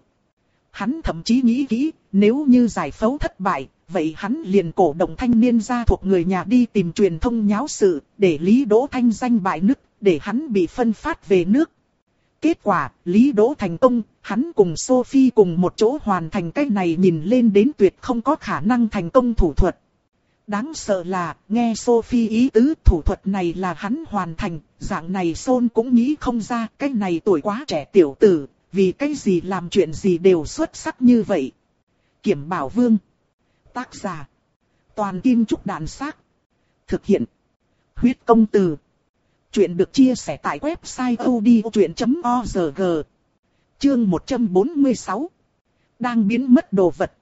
Hắn thậm chí nghĩ kỹ, nếu như giải phẫu thất bại, vậy hắn liền cổ động thanh niên gia thuộc người nhà đi tìm truyền thông nháo sự, để Lý Đỗ thanh danh bại nứt, để hắn bị phân phát về nước. Kết quả, Lý Đỗ thành công, hắn cùng Sophie cùng một chỗ hoàn thành cái này nhìn lên đến tuyệt không có khả năng thành công thủ thuật. Đáng sợ là, nghe Sophie ý tứ thủ thuật này là hắn hoàn thành, dạng này Son cũng nghĩ không ra, cái này tuổi quá trẻ tiểu tử, vì cái gì làm chuyện gì đều xuất sắc như vậy. Kiểm Bảo Vương. Tác giả. Toàn Kim Trúc Đàn Xác. Thực hiện. Huyết Công Từ. Chuyện được chia sẻ tại website odchuyện chấm org. Chương một trăm bốn mươi sáu. Đang biến mất đồ vật.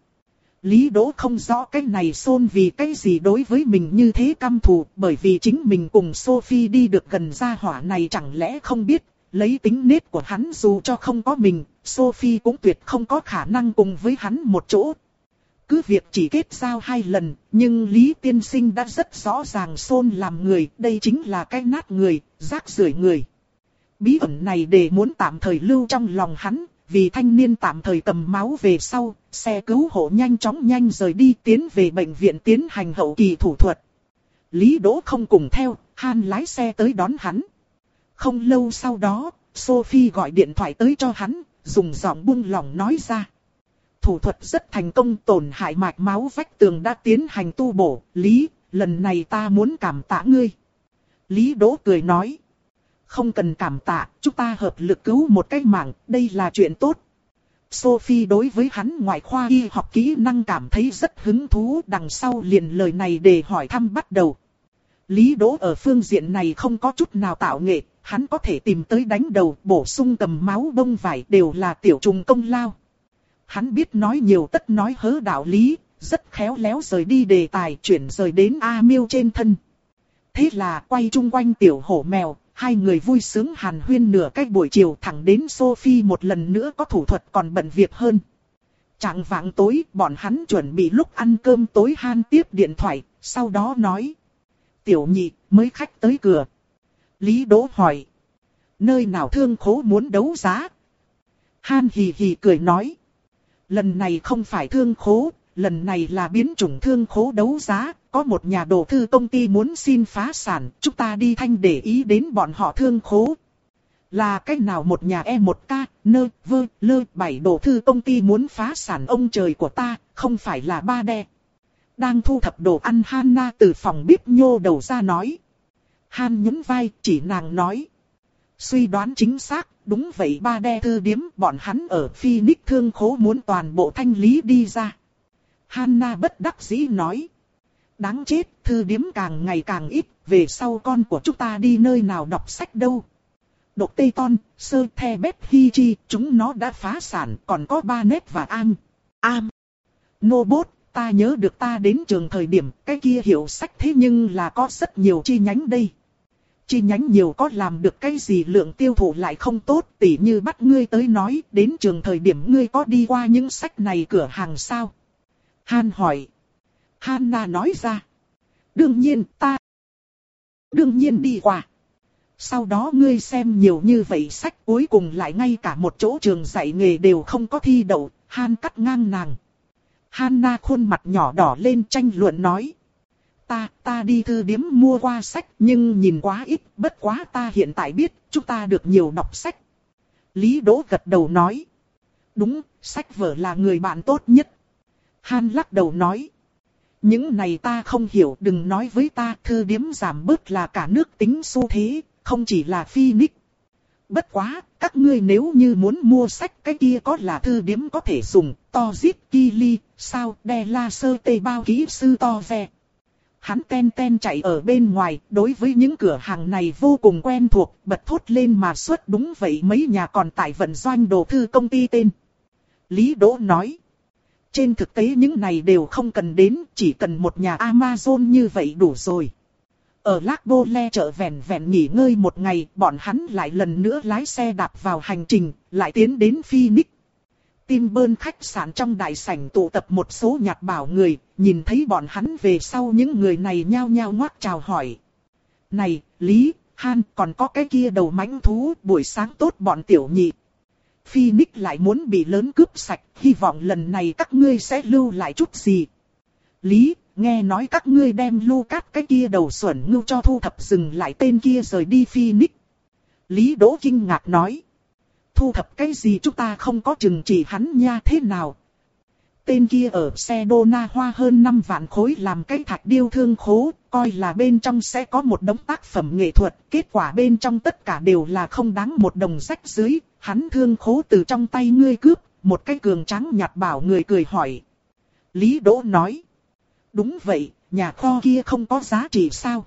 Lý Đỗ không rõ cái này Son vì cái gì đối với mình như thế căm thù, bởi vì chính mình cùng Sophie đi được gần gia hỏa này chẳng lẽ không biết, lấy tính nết của hắn dù cho không có mình, Sophie cũng tuyệt không có khả năng cùng với hắn một chỗ. Cứ việc chỉ kết giao hai lần, nhưng Lý Tiên Sinh đã rất rõ ràng Son làm người, đây chính là cái nát người, rác rưởi người. Bí ẩn này để muốn tạm thời lưu trong lòng hắn, vì thanh niên tạm thời cầm máu về sau, xe cứu hộ nhanh chóng nhanh rời đi tiến về bệnh viện tiến hành hậu kỳ thủ thuật. Lý Đỗ không cùng theo, Han lái xe tới đón hắn. Không lâu sau đó, Sophie gọi điện thoại tới cho hắn, dùng giọng buông lỏng nói ra. Thủ thuật rất thành công, tổn hại mạch máu vách tường đã tiến hành tu bổ. Lý, lần này ta muốn cảm tạ ngươi. Lý Đỗ cười nói. Không cần cảm tạ, chúng ta hợp lực cứu một cái mạng, đây là chuyện tốt. Sophie đối với hắn ngoại khoa y học kỹ năng cảm thấy rất hứng thú, đằng sau liền lời này để hỏi thăm bắt đầu. Lý Đỗ ở phương diện này không có chút nào tạo nghệ, hắn có thể tìm tới đánh đầu, bổ sung tầm máu bông vải đều là tiểu trùng công lao. Hắn biết nói nhiều tất nói hớ đạo lý, rất khéo léo rời đi đề tài chuyển rời đến A Miêu trên thân. Thế là quay chung quanh tiểu hổ mèo, hai người vui sướng hàn huyên nửa cách buổi chiều thẳng đến Sophie một lần nữa có thủ thuật còn bận việc hơn. Trạng vạng tối, bọn hắn chuẩn bị lúc ăn cơm tối. Han tiếp điện thoại, sau đó nói. Tiểu nhị, mới khách tới cửa. Lý Đỗ hỏi. Nơi nào thương khố muốn đấu giá? Han hì hì cười nói. Lần này không phải thương khố, lần này là biến chủng thương khố đấu giá. Có một nhà đồ thư công ty muốn xin phá sản, chúng ta đi thanh để ý đến bọn họ thương khố. Là cách nào một nhà E một K, nơ, vơ, lơ, bảy đồ thư công ty muốn phá sản ông trời của ta, không phải là ba đe. Đang thu thập đồ ăn Hanna từ phòng bếp nhô đầu ra nói. Han nhún vai, chỉ nàng nói. Suy đoán chính xác, đúng vậy ba đe thư điếm, bọn hắn ở Phoenix thương khố muốn toàn bộ thanh lý đi ra. Hanna bất đắc dĩ nói. Đáng chết, thư điếm càng ngày càng ít, về sau con của chúng ta đi nơi nào đọc sách đâu. Độc Tây Ton, Sơ The Beth Hi Chi, chúng nó đã phá sản, còn có Barnet và Am. Am. Nobot, ta nhớ được ta đến trường thời điểm, cái kia hiệu sách thế nhưng là có rất nhiều chi nhánh đây. Chi nhánh nhiều có làm được cái gì lượng tiêu thụ lại không tốt, tỉ như bắt ngươi tới nói, đến trường thời điểm ngươi có đi qua những sách này cửa hàng sao? Han hỏi. Hanna nói ra. Đương nhiên ta. Đương nhiên đi qua. Sau đó ngươi xem nhiều như vậy sách cuối cùng lại ngay cả một chỗ trường dạy nghề đều không có thi đậu. Han cắt ngang nàng. Hanna khuôn mặt nhỏ đỏ lên tranh luận nói. Ta, ta đi thư điếm mua qua sách nhưng nhìn quá ít, bất quá ta hiện tại biết chúng ta được nhiều đọc sách. Lý Đỗ gật đầu nói. Đúng, sách vở là người bạn tốt nhất. Han lắc đầu nói. Những này ta không hiểu, đừng nói với ta, thư điếm giảm bớt là cả nước tính xu thế, không chỉ là Phoenix. Bất quá, các ngươi nếu như muốn mua sách cái kia có là thư điếm có thể dùng, to zip kili, sao, đe la sơ tê bao kỹ sư to ve. Hắn ten ten chạy ở bên ngoài, đối với những cửa hàng này vô cùng quen thuộc, bật thốt lên mà suốt đúng vậy mấy nhà còn tại vận doanh đồ thư công ty tên. Lý Đỗ nói. Trên thực tế những này đều không cần đến, chỉ cần một nhà Amazon như vậy đủ rồi. Ở Lac Bole chợ vẹn vẹn nghỉ ngơi một ngày, bọn hắn lại lần nữa lái xe đạp vào hành trình, lại tiến đến Phoenix. Timberland khách sạn trong đại sảnh tụ tập một số nhặt bảo người, nhìn thấy bọn hắn về sau những người này nhao nhao ngoác chào hỏi. Này, Lý, Han, còn có cái kia đầu mãnh thú, buổi sáng tốt bọn tiểu nhị. Phoenix lại muốn bị lớn cướp sạch, hy vọng lần này các ngươi sẽ lưu lại chút gì. Lý, nghe nói các ngươi đem Lucas cái kia đầu xuẩn ngưu cho thu thập dừng lại tên kia rời đi Phoenix. Lý Đỗ kinh ngạc nói. Thu thập cái gì chúng ta không có chừng chỉ hắn nha thế nào. Tên kia ở xe Dona hoa hơn năm vạn khối làm cái thạch điêu thương khố, coi là bên trong sẽ có một đống tác phẩm nghệ thuật, kết quả bên trong tất cả đều là không đáng một đồng rách dưới, hắn thương khố từ trong tay ngươi cướp, một cái cường tráng nhặt bảo người cười hỏi. Lý Đỗ nói. Đúng vậy, nhà kho kia không có giá trị sao?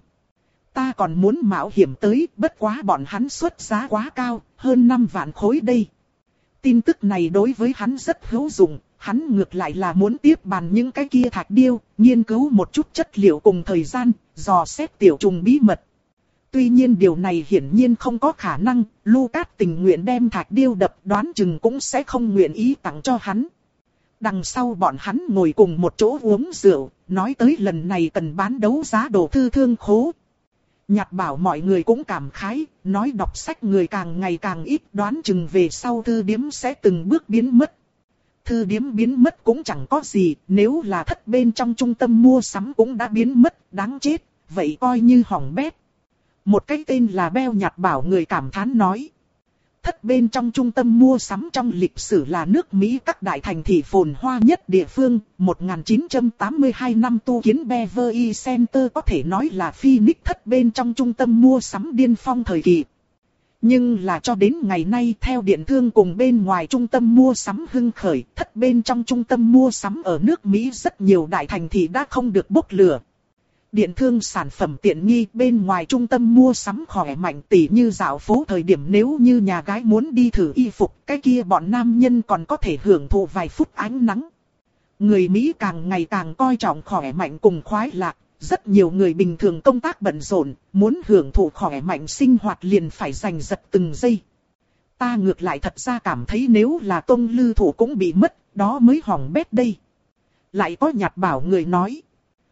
Ta còn muốn mạo hiểm tới, bất quá bọn hắn xuất giá quá cao, hơn năm vạn khối đây. Tin tức này đối với hắn rất hữu dụng, hắn ngược lại là muốn tiếp bàn những cái kia thạch điêu, nghiên cứu một chút chất liệu cùng thời gian, dò xét tiểu trùng bí mật. Tuy nhiên điều này hiển nhiên không có khả năng, Lucas tình nguyện đem thạch điêu đập đoán chừng cũng sẽ không nguyện ý tặng cho hắn. Đằng sau bọn hắn ngồi cùng một chỗ uống rượu, nói tới lần này cần bán đấu giá đồ thư thương khố. Nhặt bảo mọi người cũng cảm khái, nói đọc sách người càng ngày càng ít, đoán chừng về sau thư điếm sẽ từng bước biến mất. Thư điếm biến mất cũng chẳng có gì, nếu là thất bên trong trung tâm mua sắm cũng đã biến mất, đáng chết, vậy coi như hỏng bét. Một cái tên là Beo nhặt bảo người cảm thán nói. Thất bên trong trung tâm mua sắm trong lịch sử là nước Mỹ các đại thành thị phồn hoa nhất địa phương, một nghìn chín trăm tám mươi hai năm tu kiến Beverly Center có thể nói là Phoenix thất bên trong trung tâm mua sắm điên phong thời kỳ. Nhưng là cho đến ngày nay theo điện thương cùng bên ngoài trung tâm mua sắm hưng khởi, thất bên trong trung tâm mua sắm ở nước Mỹ rất nhiều đại thành thị đã không được bốc lửa. Điện thương sản phẩm tiện nghi bên ngoài trung tâm mua sắm khỏe mạnh tỉ như dạo phố thời điểm nếu như nhà gái muốn đi thử y phục, cái kia bọn nam nhân còn có thể hưởng thụ vài phút ánh nắng. Người Mỹ càng ngày càng coi trọng khỏe mạnh cùng khoái lạc, rất nhiều người bình thường công tác bận rộn, muốn hưởng thụ khỏe mạnh sinh hoạt liền phải giành giật từng giây. Ta ngược lại thật ra cảm thấy nếu là Tông Lư Thủ cũng bị mất, đó mới hỏng bét đây. Lại có nhặt bảo người nói.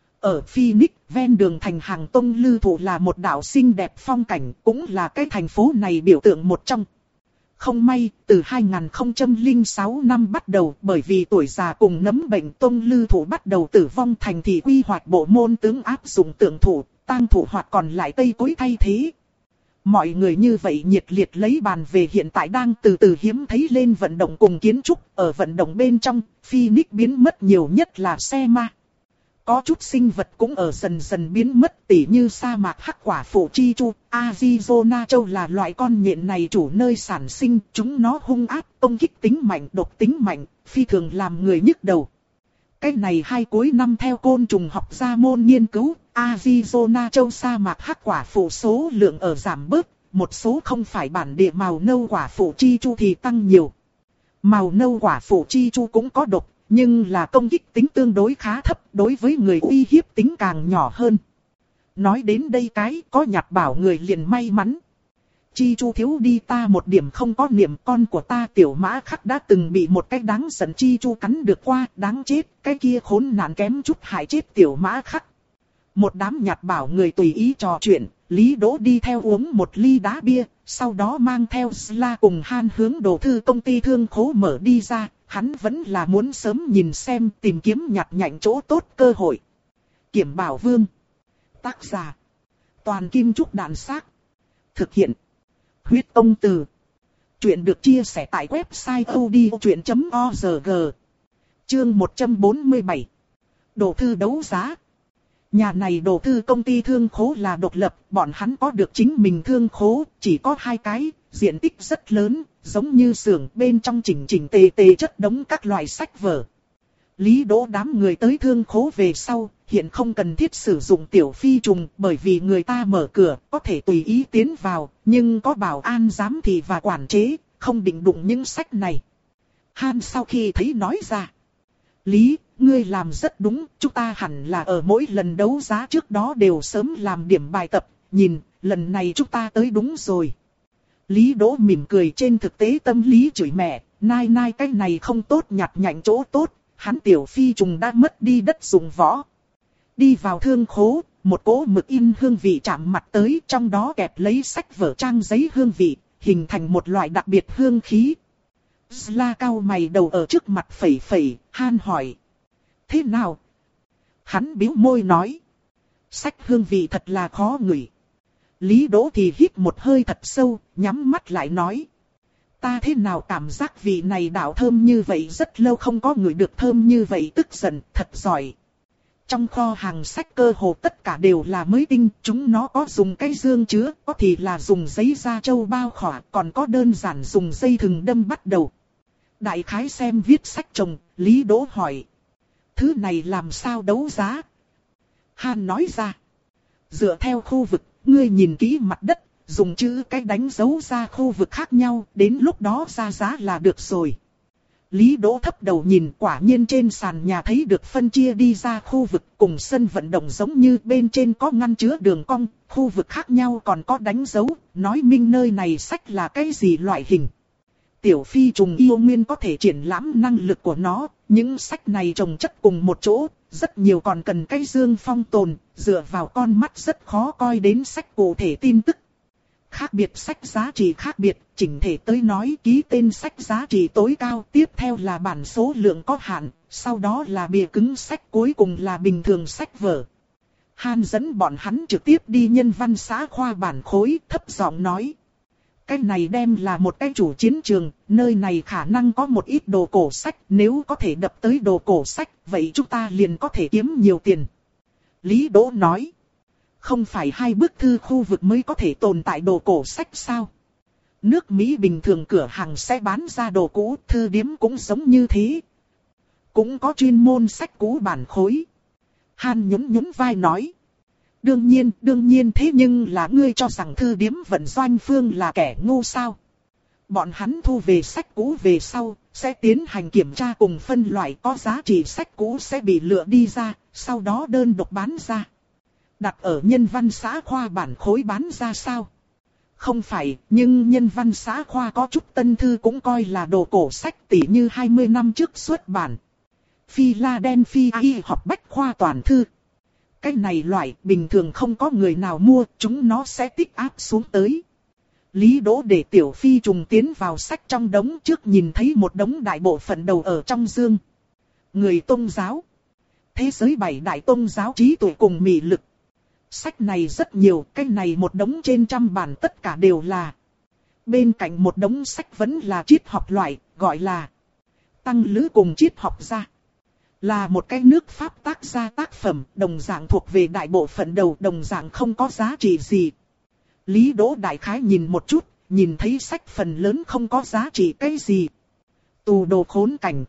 Ở Phoenix, ven đường thành hàng Tông Lư Thủ là một đảo xinh đẹp phong cảnh, cũng là cái thành phố này biểu tượng một trong. Không may, từ hai nghìn không trăm lẻ sáu năm bắt đầu, bởi vì tuổi già cùng nấm bệnh Tông Lư Thủ bắt đầu tử vong thành thị quy hoạch bộ môn tướng áp dụng tượng thủ, tang thủ hoặc còn lại cây cối thay thế. Mọi người như vậy nhiệt liệt lấy bàn về hiện tại đang từ từ hiếm thấy lên vận động cùng kiến trúc, ở vận động bên trong, Phoenix biến mất nhiều nhất là xe ma. Có chút sinh vật cũng ở dần dần biến mất tỉ như sa mạc hắc quả phụ chi chu, Arizona châu là loại con nhện này chủ nơi sản sinh, chúng nó hung ác, công kích tính mạnh, độc tính mạnh, phi thường làm người nhức đầu. Cái này hai cuối năm theo côn trùng học gia môn nghiên cứu, Arizona châu sa mạc hắc quả phụ số lượng ở giảm bớt, một số không phải bản địa màu nâu quả phụ chi chu thì tăng nhiều. Màu nâu quả phụ chi chu cũng có độc. Nhưng là công kích tính tương đối khá thấp, đối với người uy hiếp tính càng nhỏ hơn. Nói đến đây cái, có nhặt bảo người liền may mắn. Chi chu thiếu đi ta một điểm không có niệm, con của ta tiểu mã khắc đã từng bị một cái đáng giận chi chu cắn được qua, đáng chết, cái kia khốn nạn kém chút hại chết tiểu mã khắc. Một đám nhặt bảo người tùy ý trò chuyện, Lý Đỗ đi theo uống một ly đá bia, sau đó mang theo Sla cùng Han hướng đồ thư công ty thương khố mở đi ra. Hắn vẫn là muốn sớm nhìn xem tìm kiếm nhặt nhạnh chỗ tốt cơ hội. Kiểm Bảo Vương. Tác giả. Toàn Kim Trúc Đạn Xác. Thực hiện. Huyết Công Từ. Chuyện được chia sẻ tại website odchuyện chấm org. Chương một trăm bốn mươi bảy. Đồ thư đấu giá. Nhà này đồ thư công ty thương khố là độc lập, bọn hắn có được chính mình thương khố, chỉ có hai cái, diện tích rất lớn, giống như xưởng bên trong chỉnh chỉnh tề tề chất đống các loại sách vở. Lý Đỗ đám người tới thương khố về sau, hiện không cần thiết sử dụng tiểu phi trùng, bởi vì người ta mở cửa, có thể tùy ý tiến vào, nhưng có bảo an giám thị và quản chế, không định đụng những sách này. Han sau khi thấy nói ra. Lý, ngươi làm rất đúng, chúng ta hẳn là ở mỗi lần đấu giá trước đó đều sớm làm điểm bài tập, nhìn, lần này chúng ta tới đúng rồi. Lý Đỗ mỉm cười, trên thực tế tâm lý chửi mẹ, nai nai cái này không tốt nhặt nhạnh chỗ tốt, hắn tiểu phi trùng đã mất đi đất dụng võ. Đi vào thương khố, một cỗ mực in hương vị chạm mặt tới, trong đó kẹp lấy sách vở trang giấy hương vị, hình thành một loại đặc biệt hương khí. Zla cao mày đầu ở trước mặt phẩy phẩy, Han hỏi. Thế nào? Hắn bĩu môi nói. Sách hương vị thật là khó ngửi. Lý Đỗ thì hít một hơi thật sâu, nhắm mắt lại nói. Ta thế nào cảm giác vị này đạo thơm như vậy, rất lâu không có ngửi được thơm như vậy, tức giận, thật giỏi. Trong kho hàng sách cơ hồ tất cả đều là mới tinh, chúng nó có dùng cái dương chứa, có thì là dùng giấy da trâu bao khỏa, còn có đơn giản dùng dây thừng đâm bắt đầu. Đại khái xem viết sách chồng, Lý Đỗ hỏi. Thứ này làm sao đấu giá? Han nói ra. Dựa theo khu vực, ngươi nhìn kỹ mặt đất, dùng chữ cái đánh dấu ra khu vực khác nhau, đến lúc đó ra giá là được rồi. Lý Đỗ thấp đầu nhìn, quả nhiên trên sàn nhà thấy được phân chia đi ra khu vực cùng sân vận động giống như bên trên có ngăn chứa đường cong, khu vực khác nhau còn có đánh dấu, nói minh nơi này sách là cái gì loại hình. Tiểu phi trùng yêu nguyên có thể triển lãm năng lực của nó, những sách này chồng chất cùng một chỗ, rất nhiều còn cần cái dương phong tồn, dựa vào con mắt rất khó coi đến sách cụ thể tin tức. Khác biệt sách giá trị khác biệt, chỉnh thể tới nói ký tên sách giá trị tối cao, tiếp theo là bản số lượng có hạn, sau đó là bìa cứng sách, cuối cùng là bình thường sách vở. Han dẫn bọn hắn trực tiếp đi nhân văn xã khoa bản khối, thấp giọng nói. Cái này đem là một cái chủ chiến trường, nơi này khả năng có một ít đồ cổ sách, nếu có thể đập tới đồ cổ sách, vậy chúng ta liền có thể kiếm nhiều tiền. Lý Đỗ nói. Không phải hai bức thư khu vực mới có thể tồn tại đồ cổ sách sao? Nước Mỹ bình thường cửa hàng sẽ bán ra đồ cũ, thư điếm cũng giống như thế. Cũng có chuyên môn sách cũ bản khối. Han nhún nhún vai nói. Đương nhiên, đương nhiên, thế nhưng là ngươi cho rằng thư điếm vận doanh phương là kẻ ngu sao? Bọn hắn thu về sách cũ về sau, sẽ tiến hành kiểm tra cùng phân loại, có giá trị sách cũ sẽ bị lựa đi ra, sau đó đơn độc bán ra. Đặt ở nhân văn xã khoa bản khối bán ra sao? Không phải, nhưng nhân văn xã khoa có chút tân thư cũng coi là đồ cổ sách, tỉ như hai mươi năm trước xuất bản. Philadelphia y học bách khoa toàn thư. Cái này loại bình thường không có người nào mua, chúng nó sẽ tích áp xuống tới. Lý Đỗ để tiểu phi trùng tiến vào sách trong đống, trước nhìn thấy một đống đại bộ phận đầu ở trong dương. Người tôn giáo. Thế giới bảy đại tôn giáo trí tuệ cùng mị lực. Sách này rất nhiều, cái này một đống trên trăm bản tất cả đều là. Bên cạnh một đống sách vẫn là triết học loại, gọi là Tăng Lữ cùng triết học gia. Là một cái nước Pháp tác gia tác phẩm, đồng dạng thuộc về đại bộ phận đầu, đồng dạng không có giá trị gì. Lý Đỗ đại khái nhìn một chút, nhìn thấy sách phần lớn không có giá trị cái gì. Tù đồ khốn cảnh,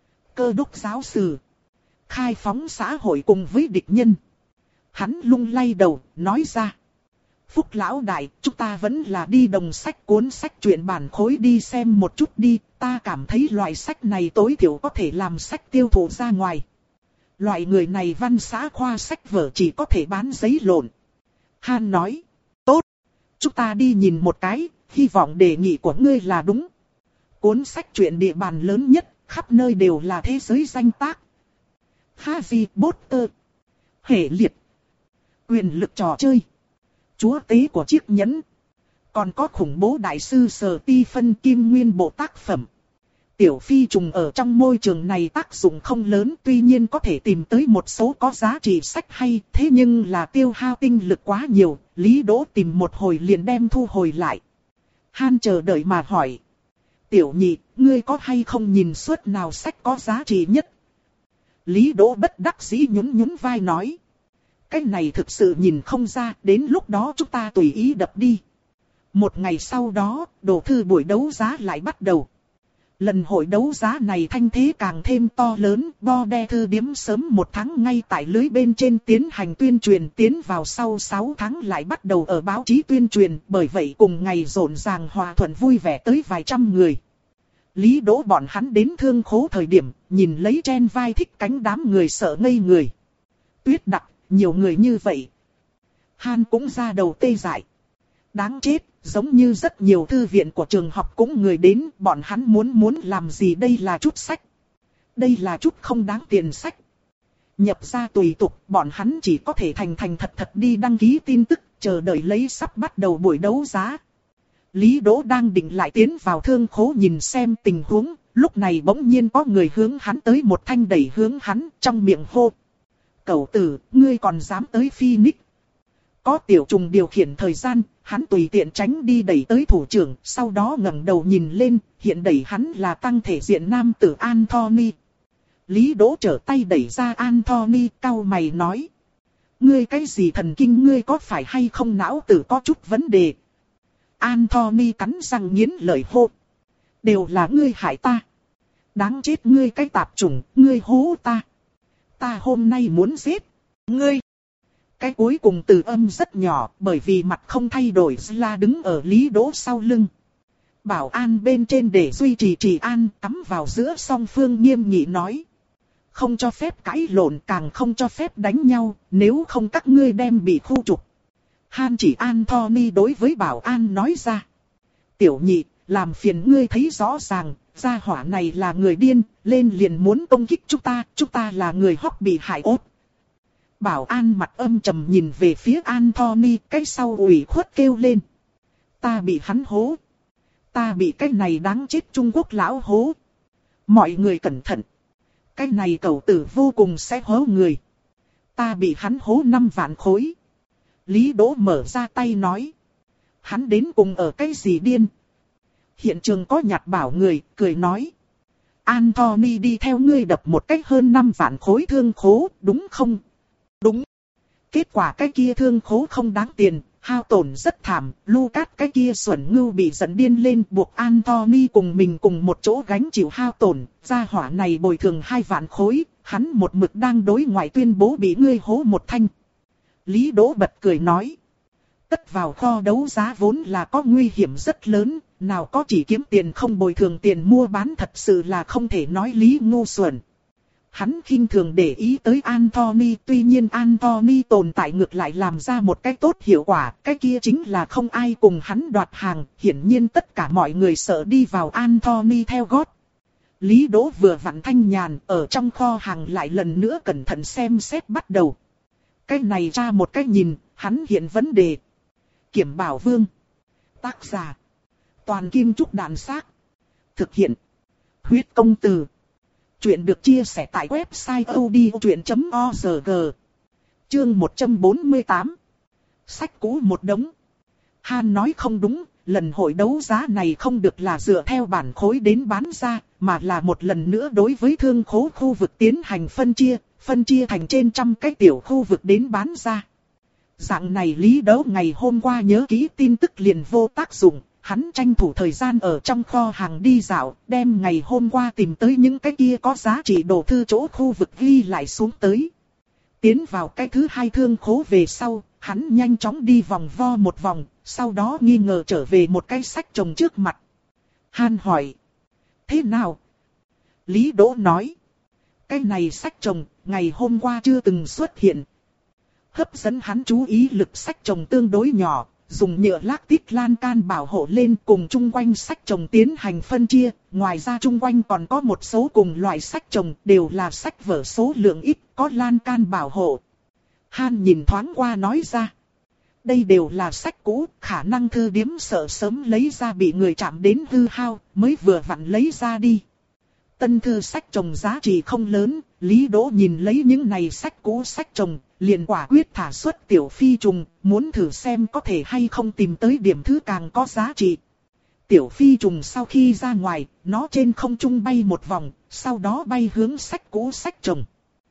Cơ đốc giáo sử, khai phóng xã hội cùng với địch nhân. Hắn lung lay đầu, nói ra. Phúc lão đại, chúng ta vẫn là đi đồng sách cuốn sách truyện bản khối đi xem một chút đi. Ta cảm thấy loại sách này tối thiểu có thể làm sách tiêu thụ ra ngoài. Loại người này văn xã khoa sách vở chỉ có thể bán giấy lộn. Han nói. Tốt. Chúng ta đi nhìn một cái, hy vọng đề nghị của ngươi là đúng. Cuốn sách truyện địa bàn lớn nhất, khắp nơi đều là thế giới danh tác. Harry Potter. Hệ liệt. Quyền lực trò chơi. Chúa tế của chiếc nhẫn. Còn có khủng bố đại sư Sở Ti Phân Kim nguyên bộ tác phẩm. Tiểu phi trùng ở trong môi trường này tác dụng không lớn, tuy nhiên có thể tìm tới một số có giá trị sách hay, thế nhưng là tiêu hao tinh lực quá nhiều, Lý Đỗ tìm một hồi liền đem thu hồi lại. Han chờ đợi mà hỏi. Tiểu nhị, ngươi có hay không nhìn suốt nào sách có giá trị nhất? Lý Đỗ bất đắc dĩ nhún nhún vai nói. Cái này thực sự nhìn không ra, đến lúc đó chúng ta tùy ý đập đi. Một ngày sau đó, đồ thư buổi đấu giá lại bắt đầu. Lần hội đấu giá này thanh thế càng thêm to lớn, Bo Đe thư điếm sớm một tháng ngay tại lưới bên trên tiến hành tuyên truyền, tiến vào sau sáu tháng lại bắt đầu ở báo chí tuyên truyền, bởi vậy cùng ngày rộn ràng hòa thuận vui vẻ tới vài trăm người. Lý Đỗ bọn hắn đến thương khố thời điểm, nhìn lấy trên vai thích cánh đám người sợ ngây người. Tuyết Đặc, nhiều người như vậy. Han cũng ra đầu tê dại. Đáng chết, giống như rất nhiều thư viện của trường học cũng người đến, bọn hắn muốn muốn làm gì đây là chút sách. Đây là chút không đáng tiền sách. Nhập ra tùy tục, bọn hắn chỉ có thể thành thành thật thật đi đăng ký tin tức, chờ đợi lấy sắp bắt đầu buổi đấu giá. Lý Đỗ đang định lại tiến vào thương khố nhìn xem tình huống, lúc này bỗng nhiên có người hướng hắn tới một thanh đẩy hướng hắn, trong miệng hô. Cẩu tử, ngươi còn dám tới Phoenix. Có tiểu trùng điều khiển thời gian, hắn tùy tiện tránh đi đẩy tới thủ trưởng, sau đó ngẩng đầu nhìn lên, hiện đẩy hắn là tăng thể diện nam tử Anthony. Lý Đỗ trở tay đẩy ra Anthony, cau mày nói. Ngươi cái gì thần kinh, ngươi có phải hay không não tử có chút vấn đề. Anthony cắn răng nghiến lợi hô. Đều là ngươi hại ta. Đáng chết ngươi cái tạp chủng, ngươi hố ta. Ta hôm nay muốn giết ngươi. Cái cuối cùng từ âm rất nhỏ, bởi vì mặt không thay đổi là đứng ở Lý Đỗ sau lưng. Bảo an bên trên để duy trì trì an, cắm vào giữa song phương nghiêm nghị nói. Không cho phép cãi lộn, càng không cho phép đánh nhau, nếu không các ngươi đem bị khu trục. Han chỉ Anthony đối với bảo an nói ra. Tiểu nhị, làm phiền ngươi thấy rõ ràng, gia hỏa này là người điên, lên liền muốn công kích chúng ta, chúng ta là người hóc bị hại ốt. Bảo an mặt âm trầm nhìn về phía Anthony, cái sau ủy khuất kêu lên. Ta bị hắn hố. Ta bị cái này đáng chết Trung Quốc lão hố. Mọi người cẩn thận. Cái này cẩu tử vô cùng sẽ hố người. Ta bị hắn hố năm vạn khối. Lý Đỗ mở ra tay nói. Hắn đến cùng ở cái gì điên? Hiện trường có nhặt bảo người, cười nói. Anthony đi theo ngươi đập một cách hơn năm vạn khối thương khố, đúng không? Đúng. Kết quả cái kia thương khố không đáng tiền, hao tổn rất thảm. Lucas cái kia xuẩn ngưu bị giận điên lên, buộc Anthony cùng mình cùng một chỗ gánh chịu hao tổn. Gia hỏa này bồi thường hai vạn khối, hắn một mực đang đối ngoại tuyên bố bị ngươi hố một thanh. Lý Đỗ bật cười nói. Tất vào kho đấu giá vốn là có nguy hiểm rất lớn, nào có chỉ kiếm tiền không bồi thường tiền mua bán, thật sự là không thể nói lý ngu xuẩn. Hắn khinh thường để ý tới Anthony, tuy nhiên Anthony tồn tại ngược lại làm ra một cách tốt hiệu quả, cái kia chính là không ai cùng hắn đoạt hàng, hiển nhiên tất cả mọi người sợ đi vào Anthony theo gót. Lý Đỗ vừa vặn thanh nhàn, ở trong kho hàng lại lần nữa cẩn thận xem xét bắt đầu. Cái này ra một cái nhìn, hắn hiện vấn đề. Kiểm Bảo Vương. Tác giả. Toàn Kim Trúc Đàn Xác. Thực hiện. Huyết Công Từ. Chuyện được chia sẻ tại website odchuyện chấm org. Chương một trăm bốn mươi tám. Sách cũ một đống. Han nói không đúng, lần hội đấu giá này không được là dựa theo bản khối đến bán ra, mà là một lần nữa đối với thương khố khu vực tiến hành phân chia, phân chia thành trên trăm cái tiểu khu vực đến bán ra. Dạng này Lý Đỗ ngày hôm qua nhớ kỹ tin tức liền vô tác dụng, hắn tranh thủ thời gian ở trong kho hàng đi dạo, đem ngày hôm qua tìm tới những cái kia có giá trị đồ thư chỗ khu vực ghi lại xuống tới. Tiến vào cái thứ hai thương khố về sau, hắn nhanh chóng đi vòng vo một vòng, sau đó nghi ngờ trở về một cái sách chồng trước mặt. Han hỏi. Thế nào? Lý Đỗ nói. Cái này sách chồng, ngày hôm qua chưa từng xuất hiện. Hấp dẫn hắn chú ý lực sách chồng tương đối nhỏ, dùng nhựa lác tít lan can bảo hộ lên cùng chung quanh sách chồng tiến hành phân chia. Ngoài ra chung quanh còn có một số cùng loại sách chồng đều là sách vở số lượng ít, có lan can bảo hộ. Han nhìn thoáng qua nói ra. Đây đều là sách cũ, khả năng thư điếm sợ sớm lấy ra bị người chạm đến hư hao, mới vừa vặn lấy ra đi. Tân thư sách chồng giá trị không lớn, Lý Đỗ nhìn lấy những này sách cũ sách chồng, liền quả quyết thả xuất tiểu phi trùng, muốn thử xem có thể hay không tìm tới điểm thứ càng có giá trị. Tiểu phi trùng sau khi ra ngoài, nó trên không trung bay một vòng, sau đó bay hướng sách cũ sách chồng.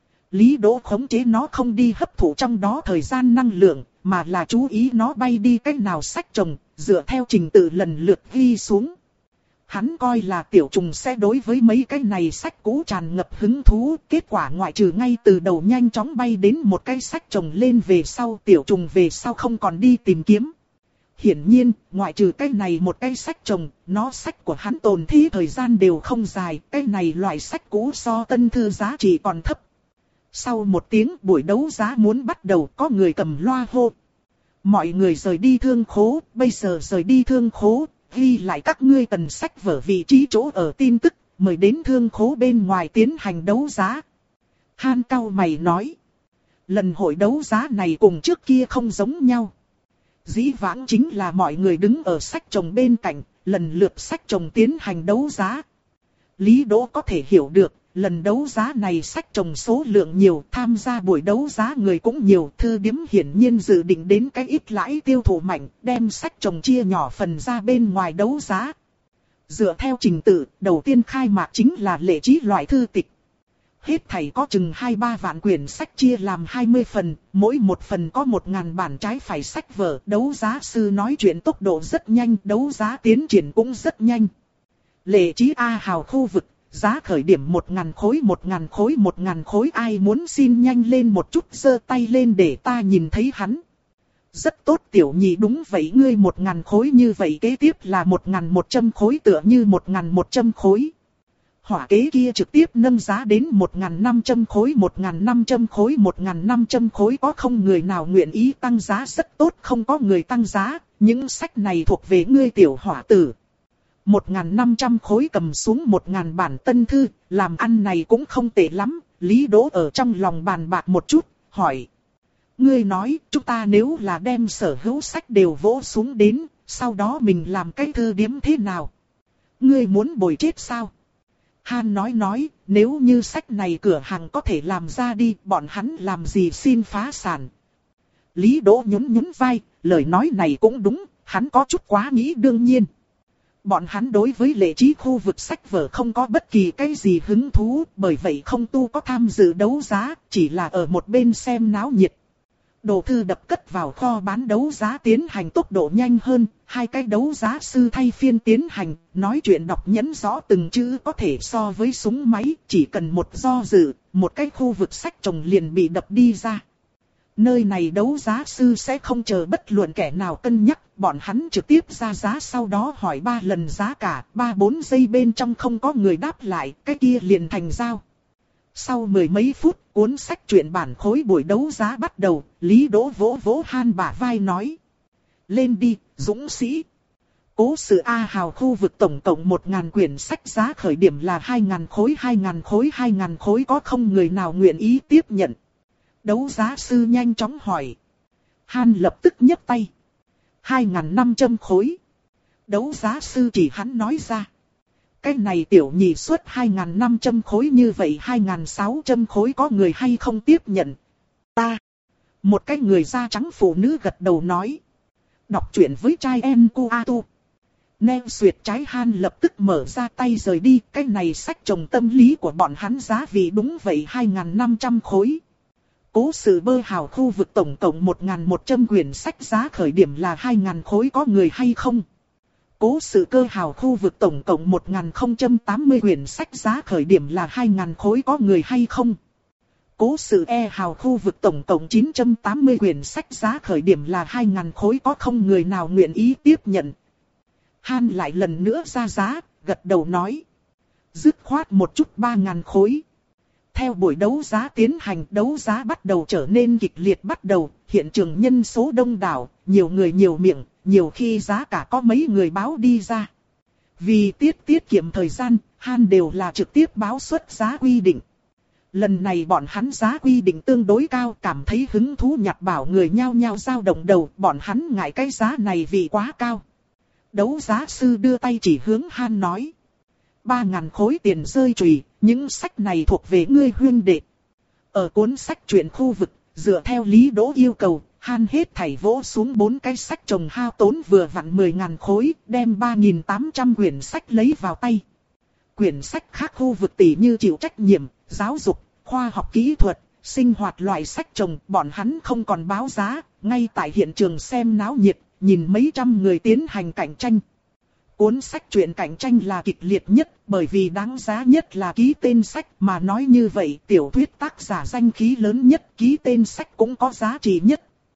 Lý Đỗ khống chế nó không đi hấp thụ trong đó thời gian năng lượng, mà là chú ý nó bay đi cách nào sách chồng, dựa theo trình tự lần lượt ghi xuống. Hắn coi là tiểu trùng sẽ đối với mấy cái này sách cũ tràn ngập hứng thú, kết quả ngoại trừ ngay từ đầu nhanh chóng bay đến một cái sách chồng lên về sau, tiểu trùng về sau không còn đi tìm kiếm. Hiển nhiên, ngoại trừ cái này một cái sách chồng, nó sách của hắn tồn thế thời gian đều không dài, cái này loại sách cũ so tân thư giá trị còn thấp. Sau một tiếng buổi đấu giá muốn bắt đầu, có người cầm loa hô. Mọi người rời đi thương khố, bây giờ rời đi thương khố, ghi lại các ngươi cần sách vở vị trí chỗ ở tin tức, mời đến thương khố bên ngoài tiến hành đấu giá. Han cau mày nói. Lần hội đấu giá này cùng trước kia không giống nhau. Dĩ vãng chính là mọi người đứng ở sách chồng bên cạnh, lần lượt sách chồng tiến hành đấu giá. Lý Đỗ có thể hiểu được, lần đấu giá này sách chồng số lượng nhiều, tham gia buổi đấu giá người cũng nhiều. Thư điếm hiển nhiên dự định đến cái ít lãi tiêu thụ mạnh, đem sách chồng chia nhỏ phần ra bên ngoài đấu giá. Dựa theo trình tự, đầu tiên khai mạc chính là lễ trí loại thư tịch. Hết thảy có chừng hai ba vạn quyển sách chia làm hai mươi phần, mỗi một phần có một ngàn bản trái phải sách vở. Đấu giá sư nói chuyện tốc độ rất nhanh, đấu giá tiến triển cũng rất nhanh. Lễ trí A Hào khu vực, giá khởi điểm một ngàn khối, một ngàn khối, một ngàn khối, ai muốn xin nhanh lên một chút giơ tay lên để ta nhìn thấy hắn. Rất tốt tiểu nhị, đúng vậy, ngươi một ngàn khối như vậy kế tiếp là một ngàn một trăm khối, tựa như một ngàn một trăm khối. Hỏa kế kia trực tiếp nâng giá đến một ngàn năm trăm khối, một ngàn năm trăm khối, một ngàn năm trăm khối, có không người nào nguyện ý tăng giá, rất tốt, không có người tăng giá, những sách này thuộc về ngươi tiểu hỏa tử. một ngàn năm trăm khối cầm xuống một ngàn bản tân thư, làm ăn này cũng không tệ lắm. Lý Đỗ ở trong lòng bàn bạc một chút, hỏi. Ngươi nói, chúng ta nếu là đem sở hữu sách đều vỗ xuống đến, sau đó mình làm cái thư điếm thế nào? Ngươi muốn bồi chết sao? Han nói nói, nếu như sách này cửa hàng có thể làm ra đi, bọn hắn làm gì xin phá sản. Lý Đỗ nhún nhún vai, lời nói này cũng đúng, hắn có chút quá nghĩ đương nhiên. Bọn hắn đối với lễ trí khu vực sách vở không có bất kỳ cái gì hứng thú, bởi vậy không tu có tham dự đấu giá, chỉ là ở một bên xem náo nhiệt. Đồ thư đập cất vào kho bán đấu giá tiến hành tốc độ nhanh hơn, hai cái đấu giá sư thay phiên tiến hành, nói chuyện đọc nhấn rõ từng chữ có thể so với súng máy, chỉ cần một do dự, một cái khu vực sách chồng liền bị đập đi ra. Nơi này đấu giá sư sẽ không chờ bất luận kẻ nào cân nhắc, bọn hắn trực tiếp ra giá, sau đó hỏi ba lần giá cả, ba bốn giây bên trong không có người đáp lại, cái kia liền thành giao. Sau mười mấy phút, cuốn sách truyện bản khối buổi đấu giá bắt đầu, Lý Đỗ vỗ vỗ Han bả vai nói. Lên đi, dũng sĩ. Cố sự A Hào khu vực tổng cộng một ngàn quyển sách, giá khởi điểm là hai ngàn khối, hai ngàn khối, hai ngàn khối, có không người nào nguyện ý tiếp nhận. Đấu giá sư nhanh chóng hỏi. Han lập tức nhấc tay. hai ngàn năm trăm khối. Đấu giá sư chỉ hắn nói ra. Cái này tiểu nhị suất hai ngàn năm trăm khối, như vậy hai ngàn sáu trăm khối có người hay không tiếp nhận? Ta. Một cái người da trắng phụ nữ gật đầu nói. Đọc truyện với trai em cu a tu. Neo Xuyệt trái Han lập tức mở ra tay rời đi. Cái này sách trồng tâm lý của bọn hắn giá vị đúng vậy hai ngàn năm trăm khối. Cố sự Bơ Hào khu vực tổng cộng một ngàn một trăm quyển sách, giá khởi điểm là hai ngàn khối, có người hay không? Cố sự Cơ Hào khu vực tổng cộng một nghìn không trăm tám mươi quyển sách, giá khởi điểm là hai ngàn khối, có người hay không? Cố sự E Hào khu vực tổng cộng chín trăm tám mươi quyển sách, giá khởi điểm là hai ngàn khối, có không người nào nguyện ý tiếp nhận? Han lại lần nữa ra giá, gật đầu nói. Dứt khoát một chút ba ngàn khối. Theo buổi đấu giá tiến hành, đấu giá bắt đầu trở nên kịch liệt bắt đầu, hiện trường nhân số đông đảo, nhiều người nhiều miệng, nhiều khi giá cả có mấy người báo đi ra. Vì tiết tiết kiệm thời gian, Han đều là trực tiếp báo xuất giá quy định. Lần này bọn hắn giá quy định tương đối cao, cảm thấy hứng thú nhặt bảo người nhao nhao dao động đầu, bọn hắn ngại cái giá này vì quá cao. Đấu giá sư đưa tay chỉ hướng Han nói. Ba ngàn khối tiền rơi chùy, những sách này thuộc về ngươi huynh đệ. Ở cuốn sách truyện khu vực, dựa theo Lý Đỗ yêu cầu, Han hết thảy vỗ xuống bốn cái sách trồng hao tốn vừa vặn mười ngàn khối, đem ba nghìn tám trăm quyển sách lấy vào tay. Quyển sách khác khu vực tỷ như chịu trách nhiệm, giáo dục, khoa học kỹ thuật, sinh hoạt loại sách trồng, bọn hắn không còn báo giá, ngay tại hiện trường xem náo nhiệt, nhìn mấy trăm người tiến hành cạnh tranh. Cuốn sách truyện cạnh tranh là kịch liệt nhất, bởi vì đáng giá nhất là ký tên sách, mà nói như vậy tiểu thuyết tác giả danh khí lớn nhất, ký tên sách cũng có giá trị nhất.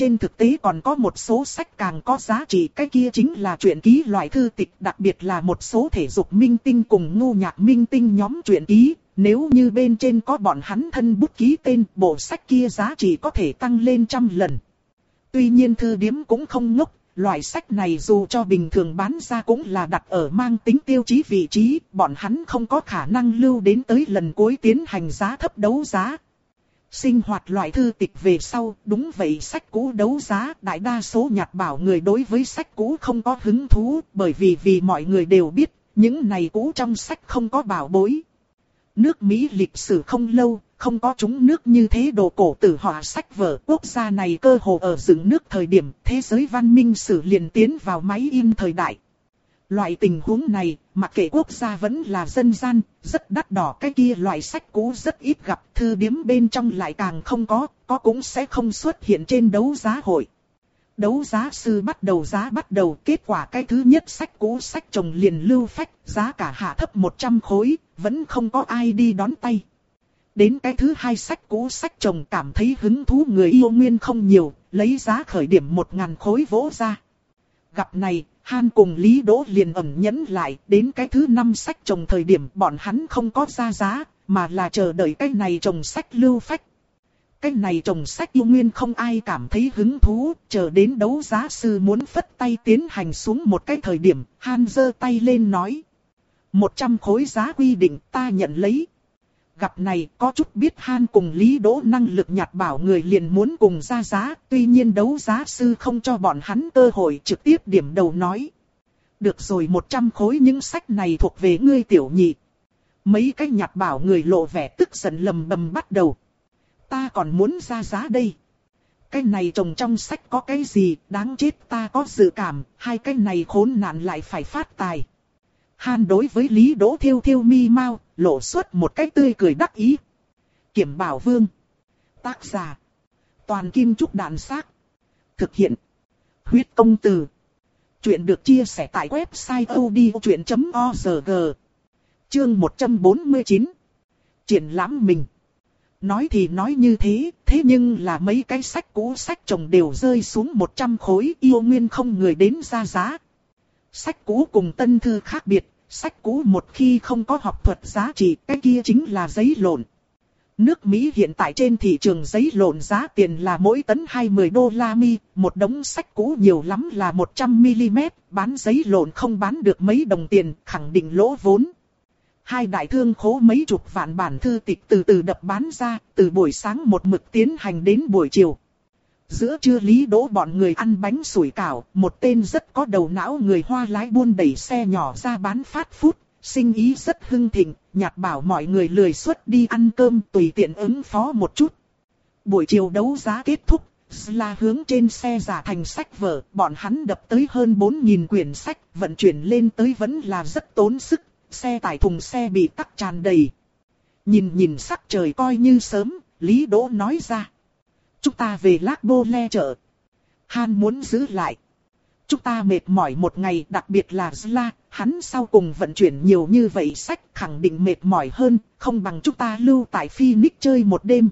trên thực tế còn có một số sách càng có giá trị, cái kia chính là truyện ký loại thư tịch, đặc biệt là một số thể dục minh tinh cùng ngu nhạc minh tinh nhóm truyện ký. Nếu như bên trên có bọn hắn thân bút ký tên, bộ sách kia giá trị có thể tăng lên trăm lần. Tuy nhiên thư điếm cũng không ngốc, loại sách này dù cho bình thường bán ra cũng là đặt ở mang tính tiêu chí vị trí, bọn hắn không có khả năng lưu đến tới lần cuối tiến hành giá thấp đấu giá. Sinh hoạt loại thư tịch về sau, đúng vậy, sách cũ đấu giá, đại đa số nhặt bảo người đối với sách cũ không có hứng thú, bởi vì vì mọi người đều biết, những này cũ trong sách không có bảo bối. Nước Mỹ lịch sử không lâu, không có chúng nước như thế đồ cổ tử họa sách vở. Quốc gia này cơ hồ ở dựng nước thời điểm thế giới văn minh sử liền tiến vào máy in thời đại. Loại tình huống này, mặc kệ quốc gia vẫn là dân gian, rất đắt đỏ. Cái kia loại sách cũ rất ít gặp, thư điếm bên trong lại càng không có, có cũng sẽ không xuất hiện trên đấu giá hội. Đấu giá sư bắt đầu giá bắt đầu, kết quả cái thứ nhất sách cũ sách chồng liền lưu phách, giá cả hạ thấp một trăm khối, vẫn không có ai đi đón tay. Đến cái thứ hai sách cũ sách chồng cảm thấy hứng thú người yêu nguyên không nhiều, lấy giá khởi điểm một ngàn khối vỗ ra. Gặp này, Han cùng Lý Đỗ liền ẩn nhẫn lại, đến cái thứ năm sách chồng thời điểm bọn hắn không có ra giá, mà là chờ đợi cái này chồng sách lưu phách. Cái này chồng sách yêu nguyên không ai cảm thấy hứng thú, chờ đến đấu giá sư muốn phất tay tiến hành xuống một cái thời điểm, Han giơ tay lên nói. một trăm khối giá quy định ta nhận lấy. Gặp này có chút biết Han cùng Lý Đỗ năng lực nhặt bảo người liền muốn cùng ra giá, tuy nhiên đấu giá sư không cho bọn hắn cơ hội, trực tiếp điểm đầu nói. Được rồi, một trăm khối những sách này thuộc về ngươi tiểu nhị. Mấy cái nhặt bảo người lộ vẻ tức giận lầm bầm bắt đầu. Ta còn muốn ra giá đây. Cái này trồng trong sách có cái gì, đáng chết, ta có dự cảm, hai cái này khốn nạn lại phải phát tài. Han đối với Lý Đỗ thiêu thiêu mi mau, lộ xuất một cái tươi cười đắc ý. Kiểm Bảo Vương. Tác giả. Toàn Kim Trúc Đàn Xác. Thực hiện. Huyết Công Từ. Chuyện được chia sẻ tại website odchuyện chấm org. Chương một trăm bốn mươi chín. Triển lãm mình. Nói thì nói như thế, thế nhưng là mấy cái sách cũ sách chồng đều rơi xuống một trăm khối, yêu nguyên không người đến ra giá. Sách cũ cùng tân thư khác biệt, sách cũ một khi không có học thuật giá trị, cái kia chính là giấy lộn. Nước Mỹ hiện tại trên thị trường giấy lộn giá tiền là mỗi tấn hai mươi đô la Mi, một đống sách cũ nhiều lắm là một trăm mi li mét, bán giấy lộn không bán được mấy đồng tiền, khẳng định lỗ vốn. Hai đại thương khố mấy chục vạn bản thư tịch từ từ đập bán ra, từ buổi sáng một mực tiến hành đến buổi chiều. Giữa trưa Lý Đỗ bọn người ăn bánh sủi cảo, một tên rất có đầu não người Hoa lái buôn đẩy xe nhỏ ra bán phát food, sinh ý rất hưng thịnh, nhặt bảo mọi người lười suất đi ăn cơm tùy tiện ứng phó một chút. Buổi chiều đấu giá kết thúc, là hướng trên xe giả thành sách vở, bọn hắn đập tới hơn bốn nghìn quyển sách, vận chuyển lên tới vẫn là rất tốn sức, xe tải thùng xe bị tắc tràn đầy. Nhìn nhìn sắc trời coi như sớm, Lý Đỗ nói ra. Chúng ta về Lác Bô Le chợ. Han muốn giữ lại. Chúng ta mệt mỏi một ngày, đặc biệt là Zla, hắn sau cùng vận chuyển nhiều như vậy sách khẳng định mệt mỏi hơn, không bằng chúng ta lưu tại Phoenix chơi một đêm.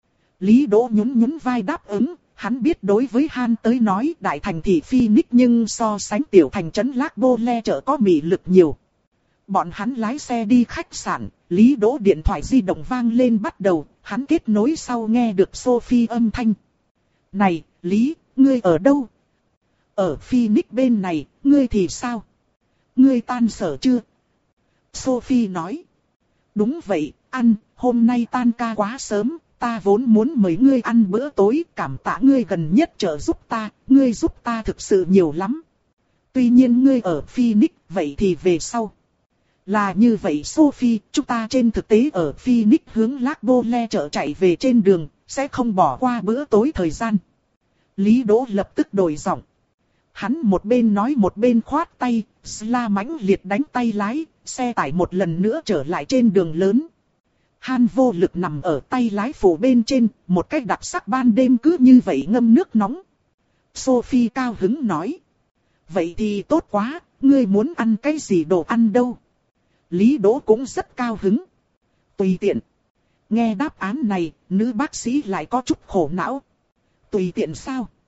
Lý Đỗ nhún nhún vai đáp ứng, hắn biết đối với Han tới nói đại thành thị Phoenix nhưng so sánh tiểu thành trấn Lác Bô Le chợ có mị lực nhiều. Bọn hắn lái xe đi khách sạn, Lý Đỗ điện thoại di động vang lên bắt đầu, hắn kết nối sau nghe được Sophie âm thanh. Này, Lý, ngươi ở đâu? Ở Phoenix bên này, ngươi thì sao? Ngươi tan sở chưa? Sophie nói. Đúng vậy, ăn, hôm nay tan ca quá sớm, ta vốn muốn mời ngươi ăn bữa tối, cảm tạ ngươi gần nhất trợ giúp ta, ngươi giúp ta thực sự nhiều lắm. Tuy nhiên ngươi ở Phoenix, vậy thì về sau. Là như vậy Sophie, chúng ta trên thực tế ở Phoenix hướng Lác Bô Le chợ chạy về trên đường, sẽ không bỏ qua bữa tối thời gian. Lý Đỗ lập tức đổi giọng. Hắn một bên nói một bên khoát tay, Sla mãnh liệt đánh tay lái, xe tải một lần nữa trở lại trên đường lớn. Han vô lực nằm ở tay lái phụ bên trên, một cách đặc sắc ban đêm cứ như vậy ngâm nước nóng. Sophie cao hứng nói. Vậy thì tốt quá, ngươi muốn ăn cái gì đồ ăn đâu? Lý Đỗ cũng rất cao hứng. Tùy tiện. Nghe đáp án này, nữ bác sĩ lại có chút khổ não. Tùy tiện sao?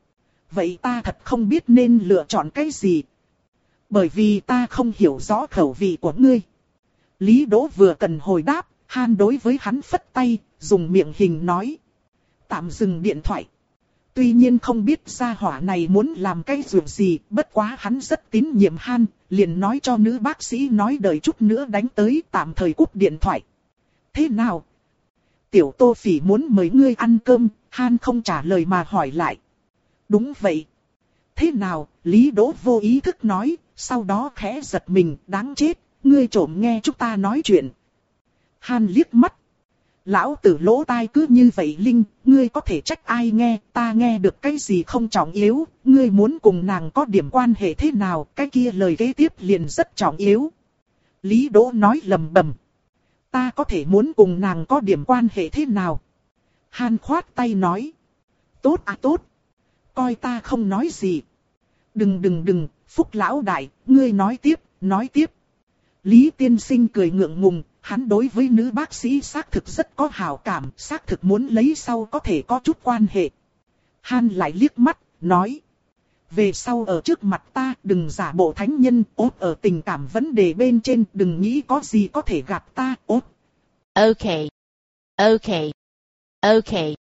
vậy ta thật không biết nên lựa chọn cái gì. Bởi vì ta không hiểu rõ khẩu vị của ngươi. Lý Đỗ vừa cần hồi đáp, Han đối với hắn phất tay, dùng miệng hình nói. Tạm dừng điện thoại. Tuy nhiên không biết gia hỏa này muốn làm cái việc gì, bất quá hắn rất tín nhiệm Han, liền nói cho nữ bác sĩ nói đợi chút nữa đánh tới, tạm thời cúp điện thoại. Thế nào? Tiểu Tô Phỉ muốn mời ngươi ăn cơm, Han không trả lời mà hỏi lại. Đúng vậy. Thế nào? Lý Đỗ vô ý thức nói, sau đó khẽ giật mình, đáng chết, ngươi trộm nghe chúng ta nói chuyện. Han liếc mắt. Lão tử lỗ tai cứ như vậy Linh, ngươi có thể trách ai nghe, ta nghe được cái gì không trọng yếu, ngươi muốn cùng nàng có điểm quan hệ thế nào, cái kia lời kế tiếp liền rất trọng yếu. Lý Đỗ nói lầm bầm. Ta có thể muốn cùng nàng có điểm quan hệ thế nào? Han khoát tay nói. Tốt à tốt. Coi ta không nói gì. Đừng đừng đừng, Phúc lão đại, ngươi nói tiếp, nói tiếp. Lý tiên sinh cười ngượng ngùng, hắn đối với nữ bác sĩ xác thực rất có hảo cảm, xác thực muốn lấy sau có thể có chút quan hệ. Han lại liếc mắt, nói. Về sau ở trước mặt ta, đừng giả bộ thánh nhân, ốt ở tình cảm vấn đề bên trên, đừng nghĩ có gì có thể gặp ta, ốt. Ok. Ok. Ok.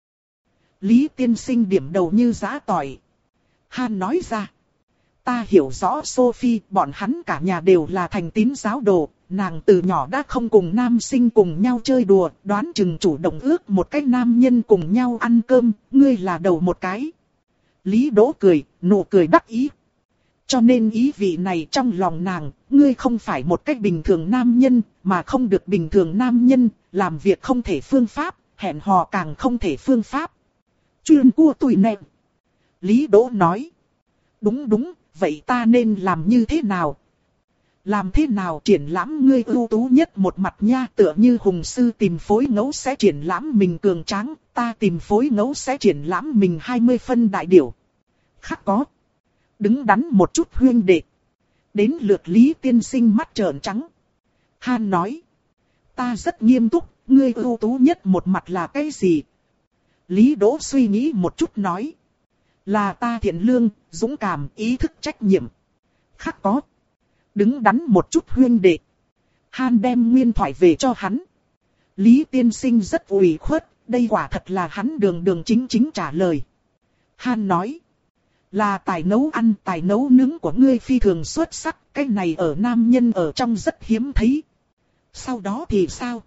Lý tiên sinh điểm đầu như giã tỏi. Han nói ra. Ta hiểu rõ Sophie, bọn hắn cả nhà đều là thành tín giáo đồ, nàng từ nhỏ đã không cùng nam sinh cùng nhau chơi đùa, đoán chừng chủ động ước một cái nam nhân cùng nhau ăn cơm, ngươi là đầu một cái. Lý Đỗ cười, nụ cười đắc ý. Cho nên ý vị này trong lòng nàng, ngươi không phải một cách bình thường nam nhân, mà không được bình thường nam nhân, làm việc không thể phương pháp, hẹn hò càng không thể phương pháp. Chuyên cua tùy nẹn. Lý Đỗ nói. Đúng đúng, vậy ta nên làm như thế nào? Làm thế nào triển lãm ngươi ưu tú nhất một mặt nha, tựa như hùng sư tìm phối ngẫu sẽ triển lãm mình cường tráng, ta tìm phối ngẫu sẽ triển lãm mình hai mươi phân đại điểu. Khắc có. Đứng đắn một chút huyên đệ. Đến lượt Lý tiên sinh mắt trợn trắng. Han nói. Ta rất nghiêm túc, ngươi ưu tú nhất một mặt là cái gì? Lý Đỗ suy nghĩ một chút nói. Là ta thiện lương, dũng cảm, ý thức trách nhiệm. Khắc có. Đứng đắn một chút huyên đệ. Han đem nguyên thoại về cho hắn. Lý tiên sinh rất ủy khuất, đây quả thật là hắn đường đường chính chính trả lời. Han nói. Là tài nấu ăn, tài nấu nướng của ngươi phi thường xuất sắc, cái này ở nam nhân ở trong rất hiếm thấy. Sau đó thì sao?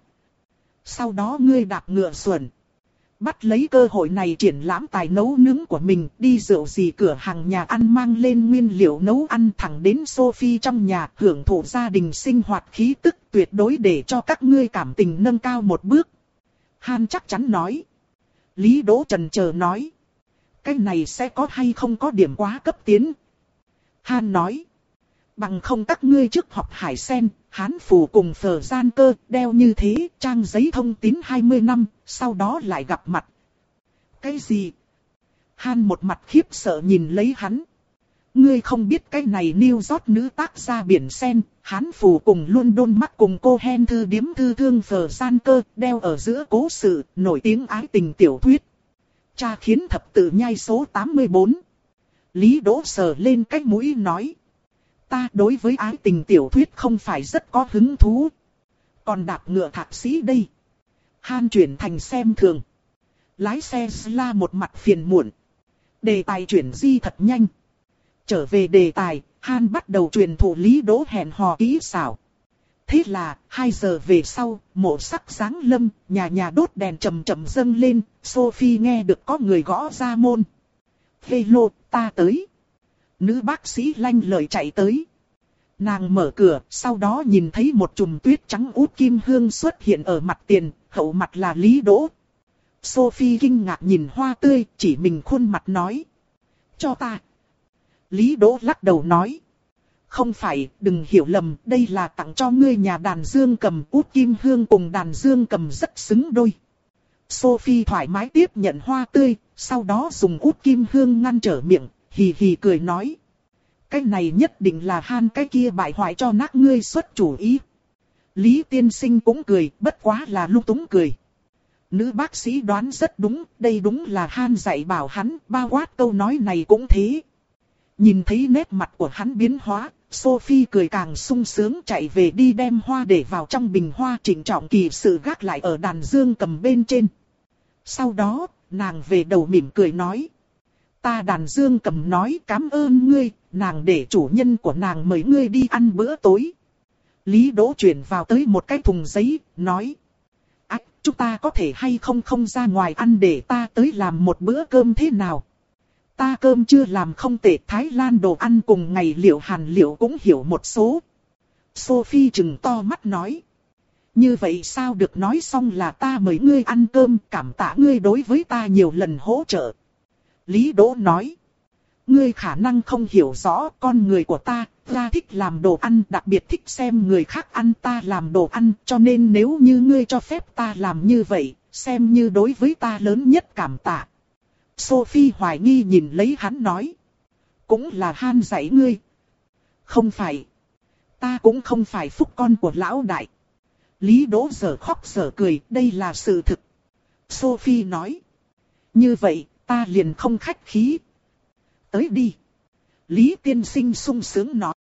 Sau đó ngươi đạp ngựa xuẩn. Bắt lấy cơ hội này triển lãm tài nấu nướng của mình, đi rượu gì cửa hàng nhà ăn mang lên nguyên liệu nấu ăn thẳng đến Sophie trong nhà, hưởng thụ gia đình sinh hoạt khí tức, tuyệt đối để cho các ngươi cảm tình nâng cao một bước. Han chắc chắn nói. Lý Đỗ chần chờ nói. Cái này sẽ có hay không có điểm quá cấp tiến? Han nói. Bằng không các ngươi trước học hải sen, Hán phù cùng phở gian cơ, đeo như thế, trang giấy thông tín hai mươi năm, sau đó lại gặp mặt. Cái gì? Han một mặt khiếp sợ nhìn lấy hắn. Ngươi không biết cái này New York nữ tác gia biển sen, Hán phù cùng London mắt cùng cô Hen thư điếm thư thương phở gian cơ, đeo ở giữa cố sự, nổi tiếng ái tình tiểu thuyết. Cha khiến thập tự nhai số tám mươi bốn. Lý Đỗ sờ lên cái mũi nói. Ta đối với ái tình tiểu thuyết không phải rất có hứng thú. Còn đạp ngựa thạc sĩ đây. Han chuyển thành xem thường. Lái xe la một mặt phiền muộn. Đề tài chuyển di thật nhanh. Trở về đề tài, Han bắt đầu truyền thụ Lý Đỗ hẹn hò kỹ xảo. Thế là, hai giờ về sau, mộ sắc sáng lâm, nhà nhà đốt đèn chậm chậm dâng lên, Sophie nghe được có người gõ ra môn. Hello, ta tới. Nữ bác sĩ lanh lợi chạy tới. Nàng mở cửa, sau đó nhìn thấy một chùm tuyết trắng út kim hương xuất hiện ở mặt tiền, hậu mặt là Lý Đỗ. Sophie kinh ngạc nhìn hoa tươi, chỉ mình khuôn mặt nói. Cho ta. Lý Đỗ lắc đầu nói. Không phải, đừng hiểu lầm, đây là tặng cho ngươi nhà đàn dương cầm, út kim hương cùng đàn dương cầm rất xứng đôi. Sophie thoải mái tiếp nhận hoa tươi, sau đó dùng út kim hương ngăn trở miệng, hì hì cười nói. Cái này nhất định là Han cái kia bại hoại cho nát ngươi xuất chủ ý. Lý tiên sinh cũng cười, bất quá là lung túng cười. Nữ bác sĩ đoán rất đúng, đây đúng là Han dạy bảo hắn, bao quát câu nói này cũng thế. Nhìn thấy nét mặt của hắn biến hóa, Sophie cười càng sung sướng chạy về đi đem hoa để vào trong bình hoa, trịnh trọng kỳ sự gác lại ở đàn dương cầm bên trên. Sau đó, nàng về đầu mỉm cười nói. Ta đàn dương cầm nói cảm ơn ngươi, nàng để chủ nhân của nàng mời ngươi đi ăn bữa tối. Lý Đỗ chuyển vào tới một cái thùng giấy, nói. Ách, chúng ta có thể hay không không ra ngoài ăn để ta tới làm một bữa cơm thế nào? Ta cơm chưa làm không tệ, Thái Lan đồ ăn cùng ngày liệu Hàn liệu cũng hiểu một số. Sophie trừng to mắt nói. Như vậy sao được, nói xong là ta mời ngươi ăn cơm, cảm tạ ngươi đối với ta nhiều lần hỗ trợ. Lý Đỗ nói. Ngươi khả năng không hiểu rõ, con người của ta, ta thích làm đồ ăn, đặc biệt thích xem người khác ăn ta làm đồ ăn, cho nên nếu như ngươi cho phép ta làm như vậy, xem như đối với ta lớn nhất cảm tạ. Sophie hoài nghi nhìn lấy hắn nói. Cũng là Han dạy ngươi. Không phải. Ta cũng không phải phúc con của lão đại. Lý Đỗ giờ khóc giờ cười, đây là sự thực. Sophie nói. Như vậy, ta liền không khách khí. Tới đi. Lý tiên sinh sung sướng nói.